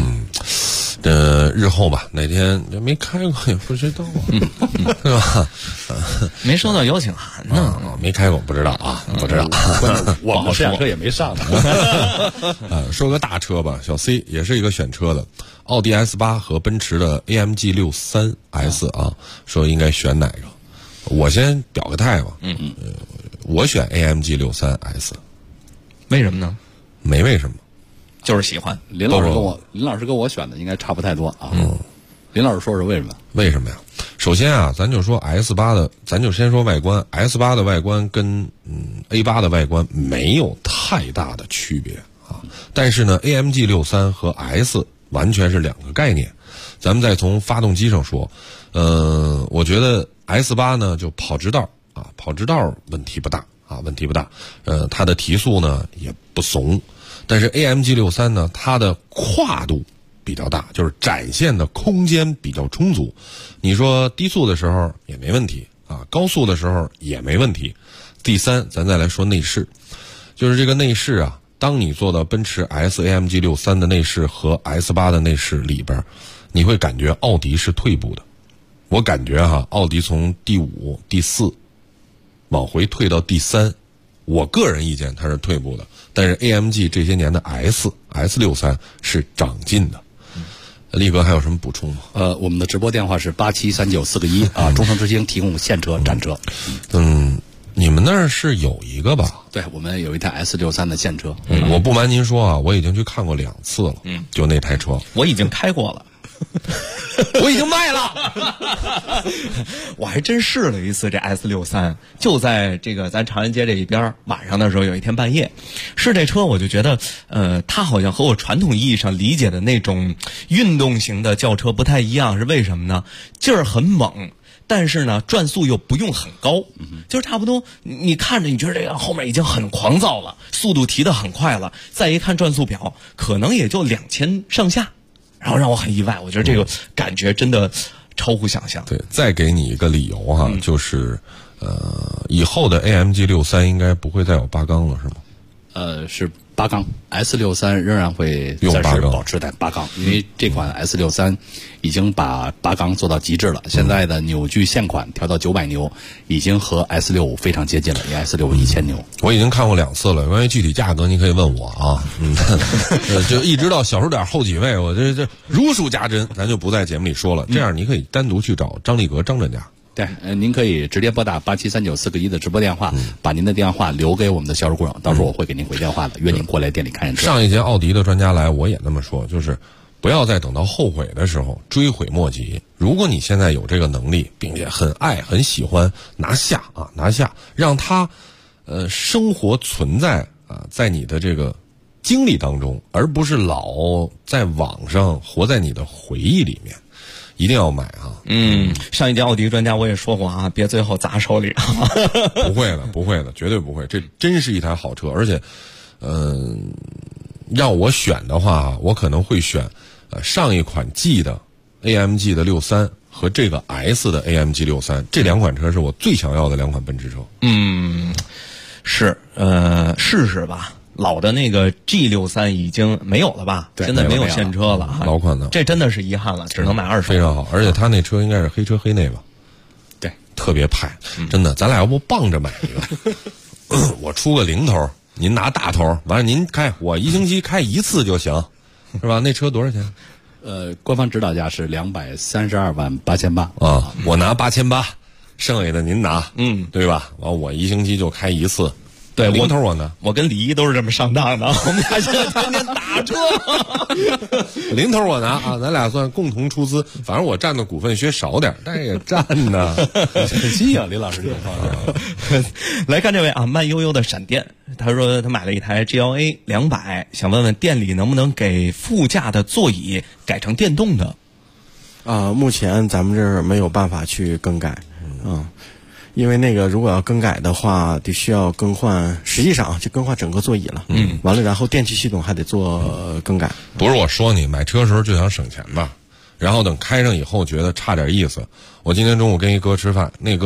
日后吧，哪天没开过也不知道是吧？ 没收到邀请函呢， 没开过不知道啊，不知道。 我们试驾车也没上呢。 说个大车吧，小 C 也是一个选车的，奥迪 S8 和奔驰的 AMG 63S 啊，说应该选哪个？我先表个态吧。我选 AMG 63S。 为什么呢？ 没为什么。 就是喜欢。 林老师跟我选的应该差不太多啊。林老师说说为什么？ 为什么呀？首先啊，咱就说 S8 的，咱就先说外观。S8 的外观跟A8 的外观没有太大的区别啊。但是呢 ，AMG 63和 S 完全是两个概念。咱们再从发动机上说，我觉得 S8 呢就跑直道啊，跑直道问题不大啊，问题不大。它的提速呢也不怂。但是 AMG 63呢，它的跨度比较大，就是展现的空间比较充足。你说低速的时候也没问题啊，高速的时候也没问题。第三，咱再来说内饰，就是这个内饰啊，当你坐到奔驰 AMG 63的内饰和 S8 的内饰里边，你会感觉奥迪是退步的。我感觉奥迪从第5、第4往回退到第3，我个人意见它是退步的。但是 AMG 这些年的 S63是长进的。力哥还有什么补充吗？ 我们的直播电话是873941啊，中诚之星提供现车展车。 你们那儿是有一个吧？ 对，我们有一台 S63的现车。 我不瞒您说啊，我已经去看过2次了。就那台车， 我已经开过了。 我已经卖了。 我还真试了一次这 S63，就在这个咱长安街这一边，晚上的时候有一天半夜试这车，我就觉得它好像和我传统意义上理解的那种运动型的轿车不太一样。是为什么呢？劲儿很猛，但是呢转速又不用很高，就是差不多你看着你觉得这个后面已经很狂躁了，速度提得很快了，再一看转速表可能也就2000上下，然后让我很意外。我觉得这个感觉真的超乎想象。 对，再给你一个理由就是以后的 AMG 63应该不会再有8缸了，是吗？ 是8缸 ，S63仍然会暂时保持在8缸，因为这款 S63已经把8缸做到极致了。现在的扭矩现款调到900牛，已经和 S65非常接近了，因为 S65 1000牛。 我已经看过2次了，关于具体价格你可以问我啊。就一直到小数点后几位，我这如数家珍，咱就不在节目里说了。这样你可以单独去找张立格张专家。 对，您可以直接拨打873941的直播电话，把您的电话留给我们的销售顾问，到时候我会给您回电话的，约您过来店里看验车。 上一节奥迪的专家来，我也那么说，就是不要再等到后悔的时候追悔莫及。如果你现在有这个能力，并且很爱很喜欢，拿下，让它生活存在在你的这个经历当中，而不是老在网上活在你的回忆里面。一定要买啊！ 上一节奥迪专家我也说过啊，别最后砸手里啊！ 不会的，绝对不会。这真是一台好车，而且，让我选的话，我可能会选上一款 G 的 AMG 的63和这个 S 的 AMG 63，这2款车是我最想要的2款奔驰车。 是试试吧。老的那个 G63已经没有了吧？现在没有现车了， 老款的， 这真的是遗憾了，只能买2手。 非常好，而且他那车应该是黑车黑内吧？ 对， 特别派，真的。咱俩要不傍着买一个？我出个零头，您拿大头，完了您开，我1星期开1次就行，是吧？那车多少钱？ 官方指导价是232.88万啊，我拿8800，剩下的您拿，对吧？完我1星期就开1次。 对， 零头我呢， 我跟李一都是这么上当的，我们俩现在天天打车。 零头我拿啊，咱俩算共同出资，反正我占的股份学少点，但是也占呢。 很新颖，林老师这个方面。 来看这位啊，慢悠悠的闪电，他说他买了一台 GLA 200，想问问店里能不能给副驾的座椅改成电动的？ 目前咱们这儿没有办法去更改，因为那个如果要更改的话，得需要更换，实际上就更换整个座椅了。完了，然后电气系统还得做更改。 不是我说你买车的时候就想省钱吧，然后等开上以后觉得差点意思。我今天中午跟一哥吃饭，那哥就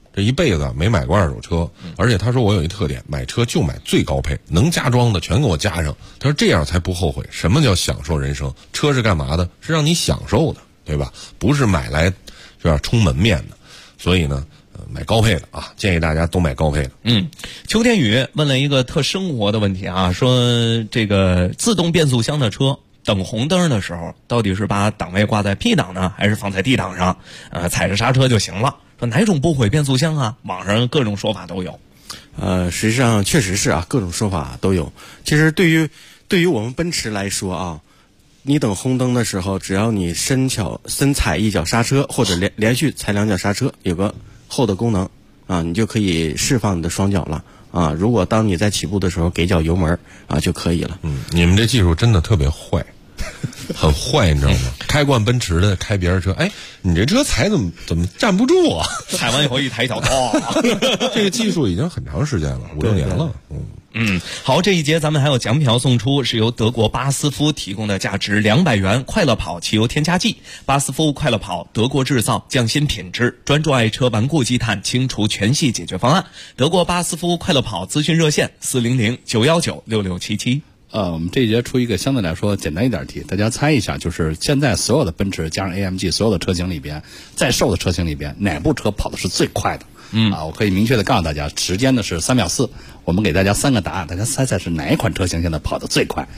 这一辈子没买过二手车，而且他说我有一特点，买车就买最高配，能加装的全给我加上。他说这样才不后悔。什么叫享受人生？车是干嘛的？是让你享受的，对吧？不是买来是吧充门面的。所以呢，买高配的啊，建议大家都买高配的。 秋天雨问了一个特生活的问题啊，说这个自动变速箱的车等红灯的时候，到底是把档位挂在 P 档呢，还是放在 D 档上？踩着刹车就行了。说哪种不毁变速箱啊？网上各种说法都有。 实际上确实是啊，各种说法都有。其实对于我们奔驰来说啊，你等红灯的时候，只要你深踩一脚刹车，或者连续踩2脚刹车，有个后的功能啊，你就可以释放你的双脚了啊。如果当你在起步的时候给脚油门啊就可以了。 你们这技术真的特别坏，很坏，你知道吗？开惯奔驰的开别人车，哎，你这车踩怎么站不住啊？ 踩完以后一抬脚， 这个技术已经很长时间了，5-6年了。 好，这一节咱们还有奖品要送出，是由德国巴斯夫提供的价值200元快乐跑汽油添加剂。巴斯夫快乐跑，德国制造，匠心品质，专注爱车顽固积碳清除全系解决方案。德国巴斯夫快乐跑咨询热线400-919-6677。 我们这一节出一个相对来说简单一点题，大家猜一下，就是现在所有的奔驰加上 AMG 所有的车型里边，在售的车型里边，哪部车跑的是最快的？我可以明确的告诉大家，时间呢是3秒4。我们给大家3个答案，大家猜猜是哪一款车型现在跑得最快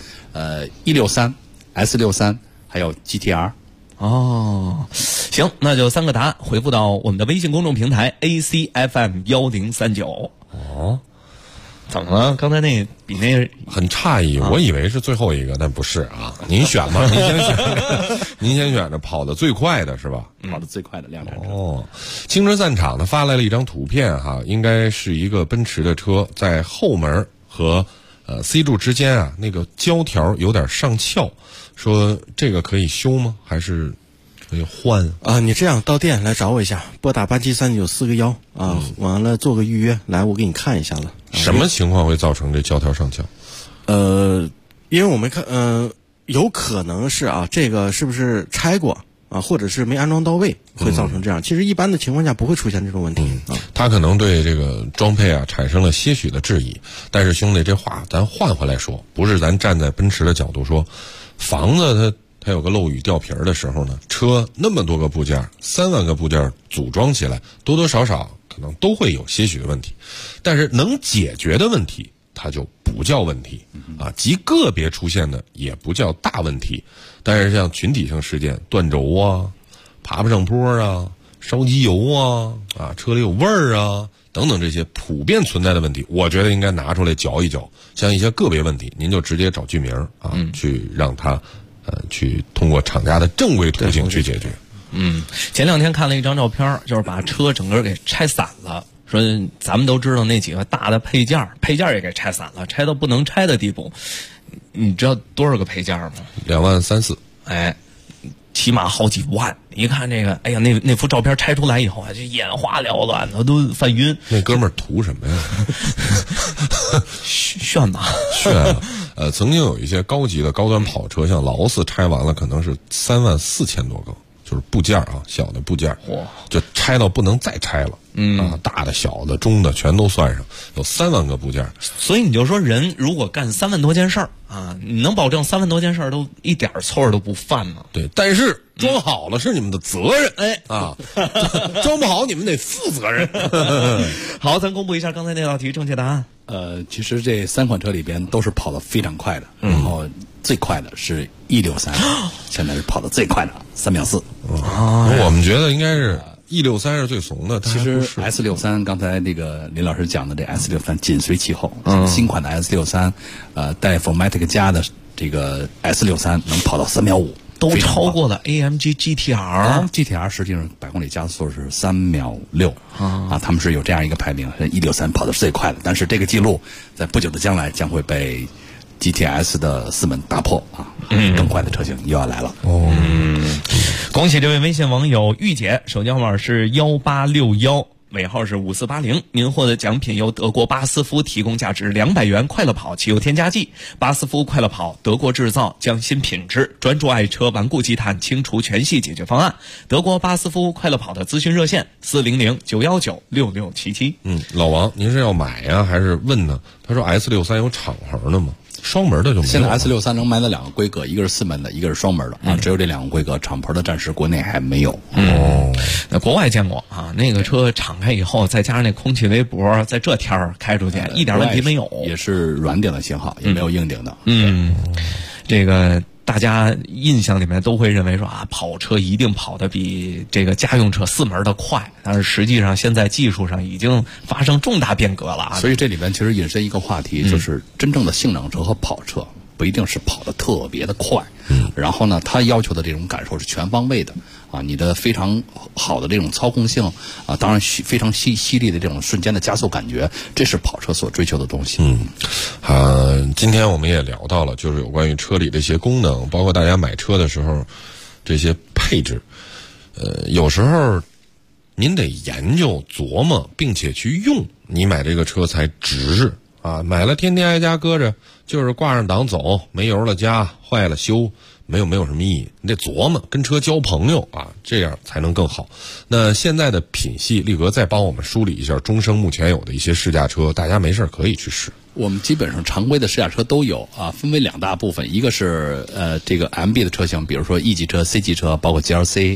？163、S63，还有 GTR。 行，那就3个答案回复到我们的微信公众平台 ACFM1039。怎么了？刚才那比那很诧异，我以为是最后一个，但不是啊。您选吧，您先选着跑得最快的是吧？ 跑得最快的量产车。 青春散场呢发来了一张图片哈，应该是一个奔驰的车，在后门和C 柱之间啊，那个胶条有点上翘，说这个可以修吗？还是可以换啊？你这样到店来找我一下，拨打873941啊，完了做个预约，来我给你看一下了。 什么情况会造成这胶条上翘？ 因为我们看，有可能是啊，这个是不是拆过啊，或者是没安装到位，会造成这样。其实一般的情况下不会出现这种问题。 他可能对这个装配啊产生了些许的质疑，但是兄弟，这话咱换回来说，不是咱站在奔驰的角度说，房子它有个漏雨掉皮儿的时候呢，车那么多个部件，3万个部件组装起来，多多少少可能都会有些许的问题，但是能解决的问题它就不叫问题啊，极个别出现的也不叫大问题。但是像群体性事件，断轴啊，爬不上坡啊，烧机油啊，车里有味儿啊等等，这些普遍存在的问题，我觉得应该拿出来搅一搅。像一些个别问题，您就直接找居民啊，去让他去通过厂家的正规途径去解决。 前2天看了一张照片，就是把车整个给拆散了。说咱们都知道那几个大的配件也给拆散了，拆到不能拆的地步。你知道多少个配件吗 ？2万3、4。 哎，起码好几万。一看这个，哎呀，那幅照片拆出来以后啊，就眼花缭乱的，都犯晕。 那哥们儿图什么呀？ 炫呐！ 炫啊！曾经有一些高级的高端跑车，像劳斯拆完了可能是3万4千多个，就是部件啊，小的部件，就拆到不能再拆了。大的、小的、中的全都算上，有3万个部件。 所以你就说，人如果干3万多件事儿啊，你能保证3万多件事儿都一点错都不犯吗？ 对，但是装好了是你们的责任，装不好你们得负责任。 好，咱公布一下刚才那道题正确答案。 其实这3款车里边都是跑得非常快的，然后最快的是163，现在是跑得最快的3秒4。 我们觉得应该是163是最怂的， 其实 S63 刚才那个林老师讲的这 S63 紧随其后，新款的 S63，带 4MATIC 加的这个 S63能跑到3秒5， 都超过了 AMG GTR。GTR 实际上100公里加速是3秒6啊，他们是有这样一个排名，163跑的是最快的，但是这个记录在不久的将来将会被GTS 的4门打破啊，更快的车型又要来了。 恭喜这位微信网友玉姐，手机号码是1861 尾号是5480。您获得奖品由德国巴斯夫提供价值200元快乐跑汽油添加剂。巴斯夫快乐跑，德国制造，匠心品质，专注爱车顽固积碳清除全系解决方案。德国巴斯夫快乐跑的咨询热线400-919-6677。 老王，您是要买呀，还是问呢？他说 S63 有敞篷的吗？双门的就没有。 现在 S63 能卖的2个规格，一个是4门的，一个是双门的啊，只有这2个规格，敞篷的暂时国内还没有。 那国外见过啊，那个车敞开以后，再加上那空气围脖，在这天儿开出去一点问题没有。 也是软顶的型号，也没有硬顶的。 这个大家印象里面都会认为说啊，跑车一定跑得比这个家用车4门的快，但是实际上现在技术上已经发生重大变革了啊。 所以这里面其实引申一个话题，就是真正的性能车和跑车不一定是跑得特别的快，然后呢，它要求的这种感受是全方位的啊，你的非常好的这种操控性啊，当然非常犀利的这种瞬间的加速感觉，这是跑车所追求的东西。 今天我们也聊到了，就是有关于车里的一些功能，包括大家买车的时候这些配置，有时候您得研究琢磨，并且去用，你买这个车才值啊！买了天天挨家搁着，就是挂上档走，没油了加，坏了修，没有什么意义。你得琢磨，跟车交朋友啊，这样才能更好。那现在的品系，力哥再帮我们梳理一下中升目前有的一些试驾车，大家没事可以去试。 我们基本上常规的试驾车都有啊，分为2大部分，一个是这个 MB 的车型，比如说 E 级车、C 级车，包括 GLC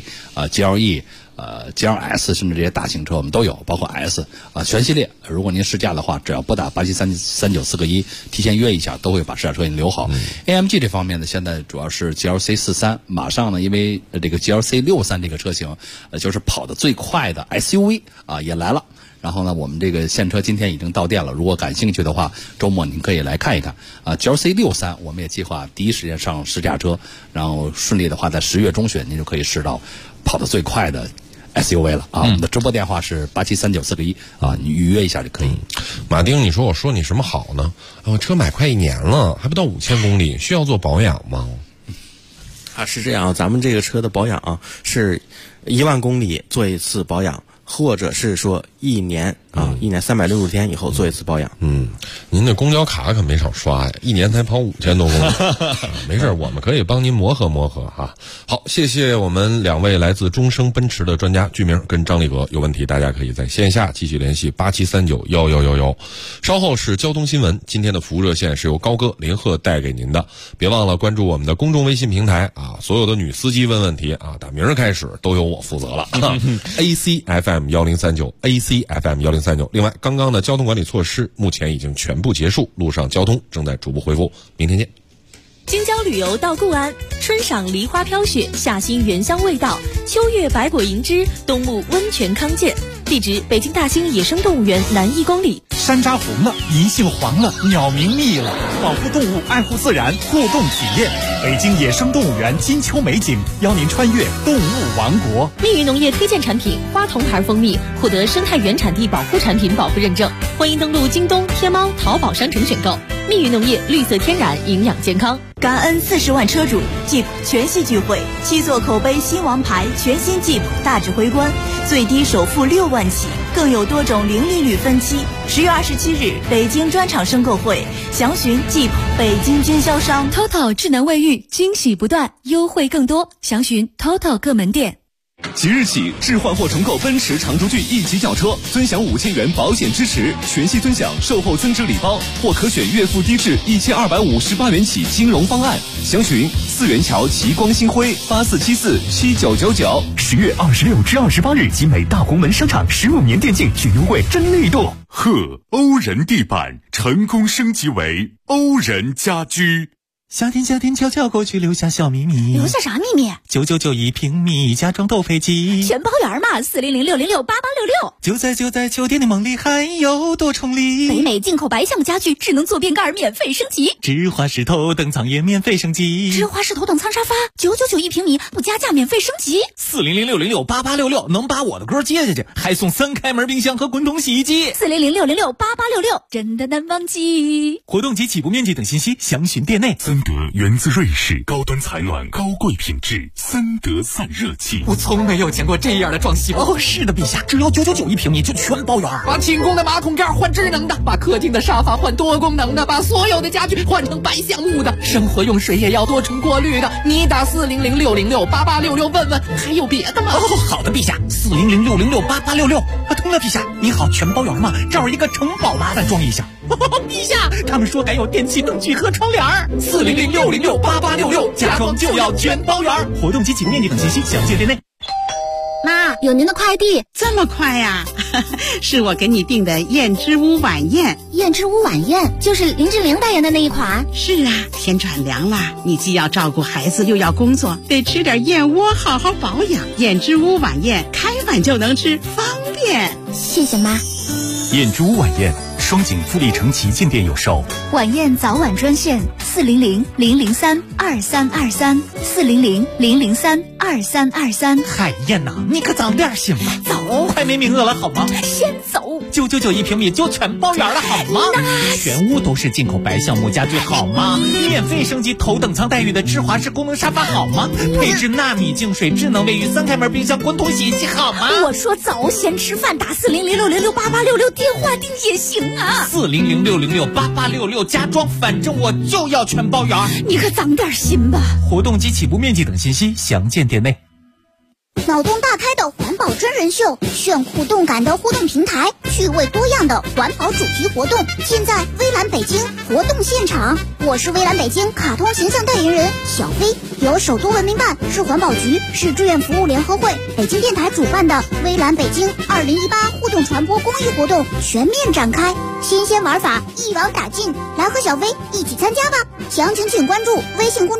GLE。GLS 甚至这些大型车我们都有，包括 S 全系列。如果您试驾的话，只要拨打873941提前约一下，都会把试驾车给您留好。AMG 这方面呢，现在主要是 GLC 43，马上呢，因为这个 GLC 63这个车型，就是跑得最快的 SUV 啊也来了。然后呢，我们这个现车今天已经到店了，如果感兴趣的话，周末您可以来看一看啊。GLC 63我们也计划第一时间上试驾车，然后顺利的话，在10月中旬您就可以试到跑得最快的SUV 了啊！我们的直播电话是873941啊，你预约一下就可以。 马丁，你说我说你什么好呢？我车买快1年了，还不到5000公里，需要做保养吗？ 是这样，咱们这个车的保养是1万公里做一次保养，或者是说1年1年365天以后做一次保养。 您的公交卡可没少刷呀，1年才跑5000多公里。没事，我们可以帮您磨合磨合哈。好，谢谢我们2位来自中升奔驰的专家，剧名跟张力格。有问题大家可以在线下继续联系87391111。稍后是交通新闻，今天的服务热线是由高哥林鹤带给您的。别忘了关注我们的公众微信平台啊，所有的女司机问问题啊，打明儿开始都由我负责了。ACFM 1039 ACFM 1039。另外，刚刚的交通管理措施目前已经全部结束，路上交通正在逐步恢复。明天见。 京郊旅游到固安，春赏梨花飘雪，夏欣原香味道，秋月百果银枝，冬沐温泉康健。地址：北京大兴野生动物园南1公里。 山楂红了，银杏黄了，鸟鸣密了，保护动物，爱护自然，互动体验。北京野生动物园金秋美景，邀您穿越动物王国。 蜜语农业推荐产品花童牌蜂蜜获得生态原产地保护产品保护认证，欢迎登录京东、天猫、淘宝商城选购。蜜语农业，绿色天然，营养健康。感恩40万车主 Jeep 全系聚会，7座口碑新王牌，全新 Jeep 大指挥官，最低首付6万起，更有多种零利率分期。10月27日，北京专场申购会，详询 Jeep 北京经销商。Total 智能卫浴，惊喜不断，优惠更多，详询 Total 各门店。 即日起，置换或重购奔驰长轴距1级轿车，尊享5000元保险支持，全系尊享售后增值礼包，或可选月付低至1258元起金融方案。详询4元桥齐光星辉84747999。 10月26至28日，集美大红门商场15年电竞巨优惠真力度。 欧人地板成功升级为欧人家居。 夏天悄悄过去，留下小秘密。 留下啥秘密 ？999一平米，家装都配齐， 全包圆嘛！400-606-8866。 就在酒店的梦里，还有多重礼。 北美进口白橡家具智能坐便盖免费升级， 芝华士头等舱也免费升级， 芝华士头等舱沙发999一平米，不加价免费升级。 400-606-8866能把我的歌接下去，还送3开门冰箱和滚筒洗衣机。 400-606-8866真的难忘记。 活动及起步面积等信息详询店内。 得源自瑞士高端采暖高贵品质三德散热器。 我从没有见过这样的装修。哦，是的，陛下，只要999一平米就全包圆。把清宫的马桶盖换智能的，把客厅的沙发换多功能的，把所有的家具换成白橡木的，生活用水也要多重过滤的。你打400-606-8866问问，还有别的吗？哦，好的，陛下，400-606-8866。通了，陛下，你好，全包圆吗？这儿一个城堡，麻烦装一下。陛下，他们说改有电器灯具和窗帘，400-606-8866，家装就要全包圆。活动及起步面积等信息详见店内。 妈，有您的快递。 这么快呀？是我给你订的燕之屋晚宴。 燕之屋晚宴就是林志玲代言的那一款。 是啊，天转凉了，你既要照顾孩子又要工作，得吃点燕窝好好保养。燕之屋晚宴开碗就能吃，方便。 谢谢妈。 燕之屋晚宴，双井富力城旗舰店有售。 晚宴早晚专线400-003-2323，400-003-2323。 海燕呐，你可早点行吧， 走， 快没名额了好吗？ 先走。 999一平米就全包圆了好吗？全屋都是进口白橡木家具好吗？免费升级头等舱待遇的智华式功能沙发好吗？配置纳米净水、智能卫浴、3开门冰箱、滚筒洗衣机好吗？ 我说走，先吃饭，打400-606-8866电话订也行啊。 400-606-8866家装，反正我就要全包圆。 你可长点心吧。 活动及起步面积等信息详见店内。 脑洞大开的环保真人秀，炫酷动感的互动平台，趣味多样的环保主题活动，尽在微蓝北京活动现场。我是微蓝北京卡通形象代言人小飞，由首都文明办、市环保局、市志愿服务联合会、北京电台主办的微蓝北京2018互动传播公益活动全面展开，新鲜玩法一网打尽，来和小飞一起参加吧！详情请关注微信公众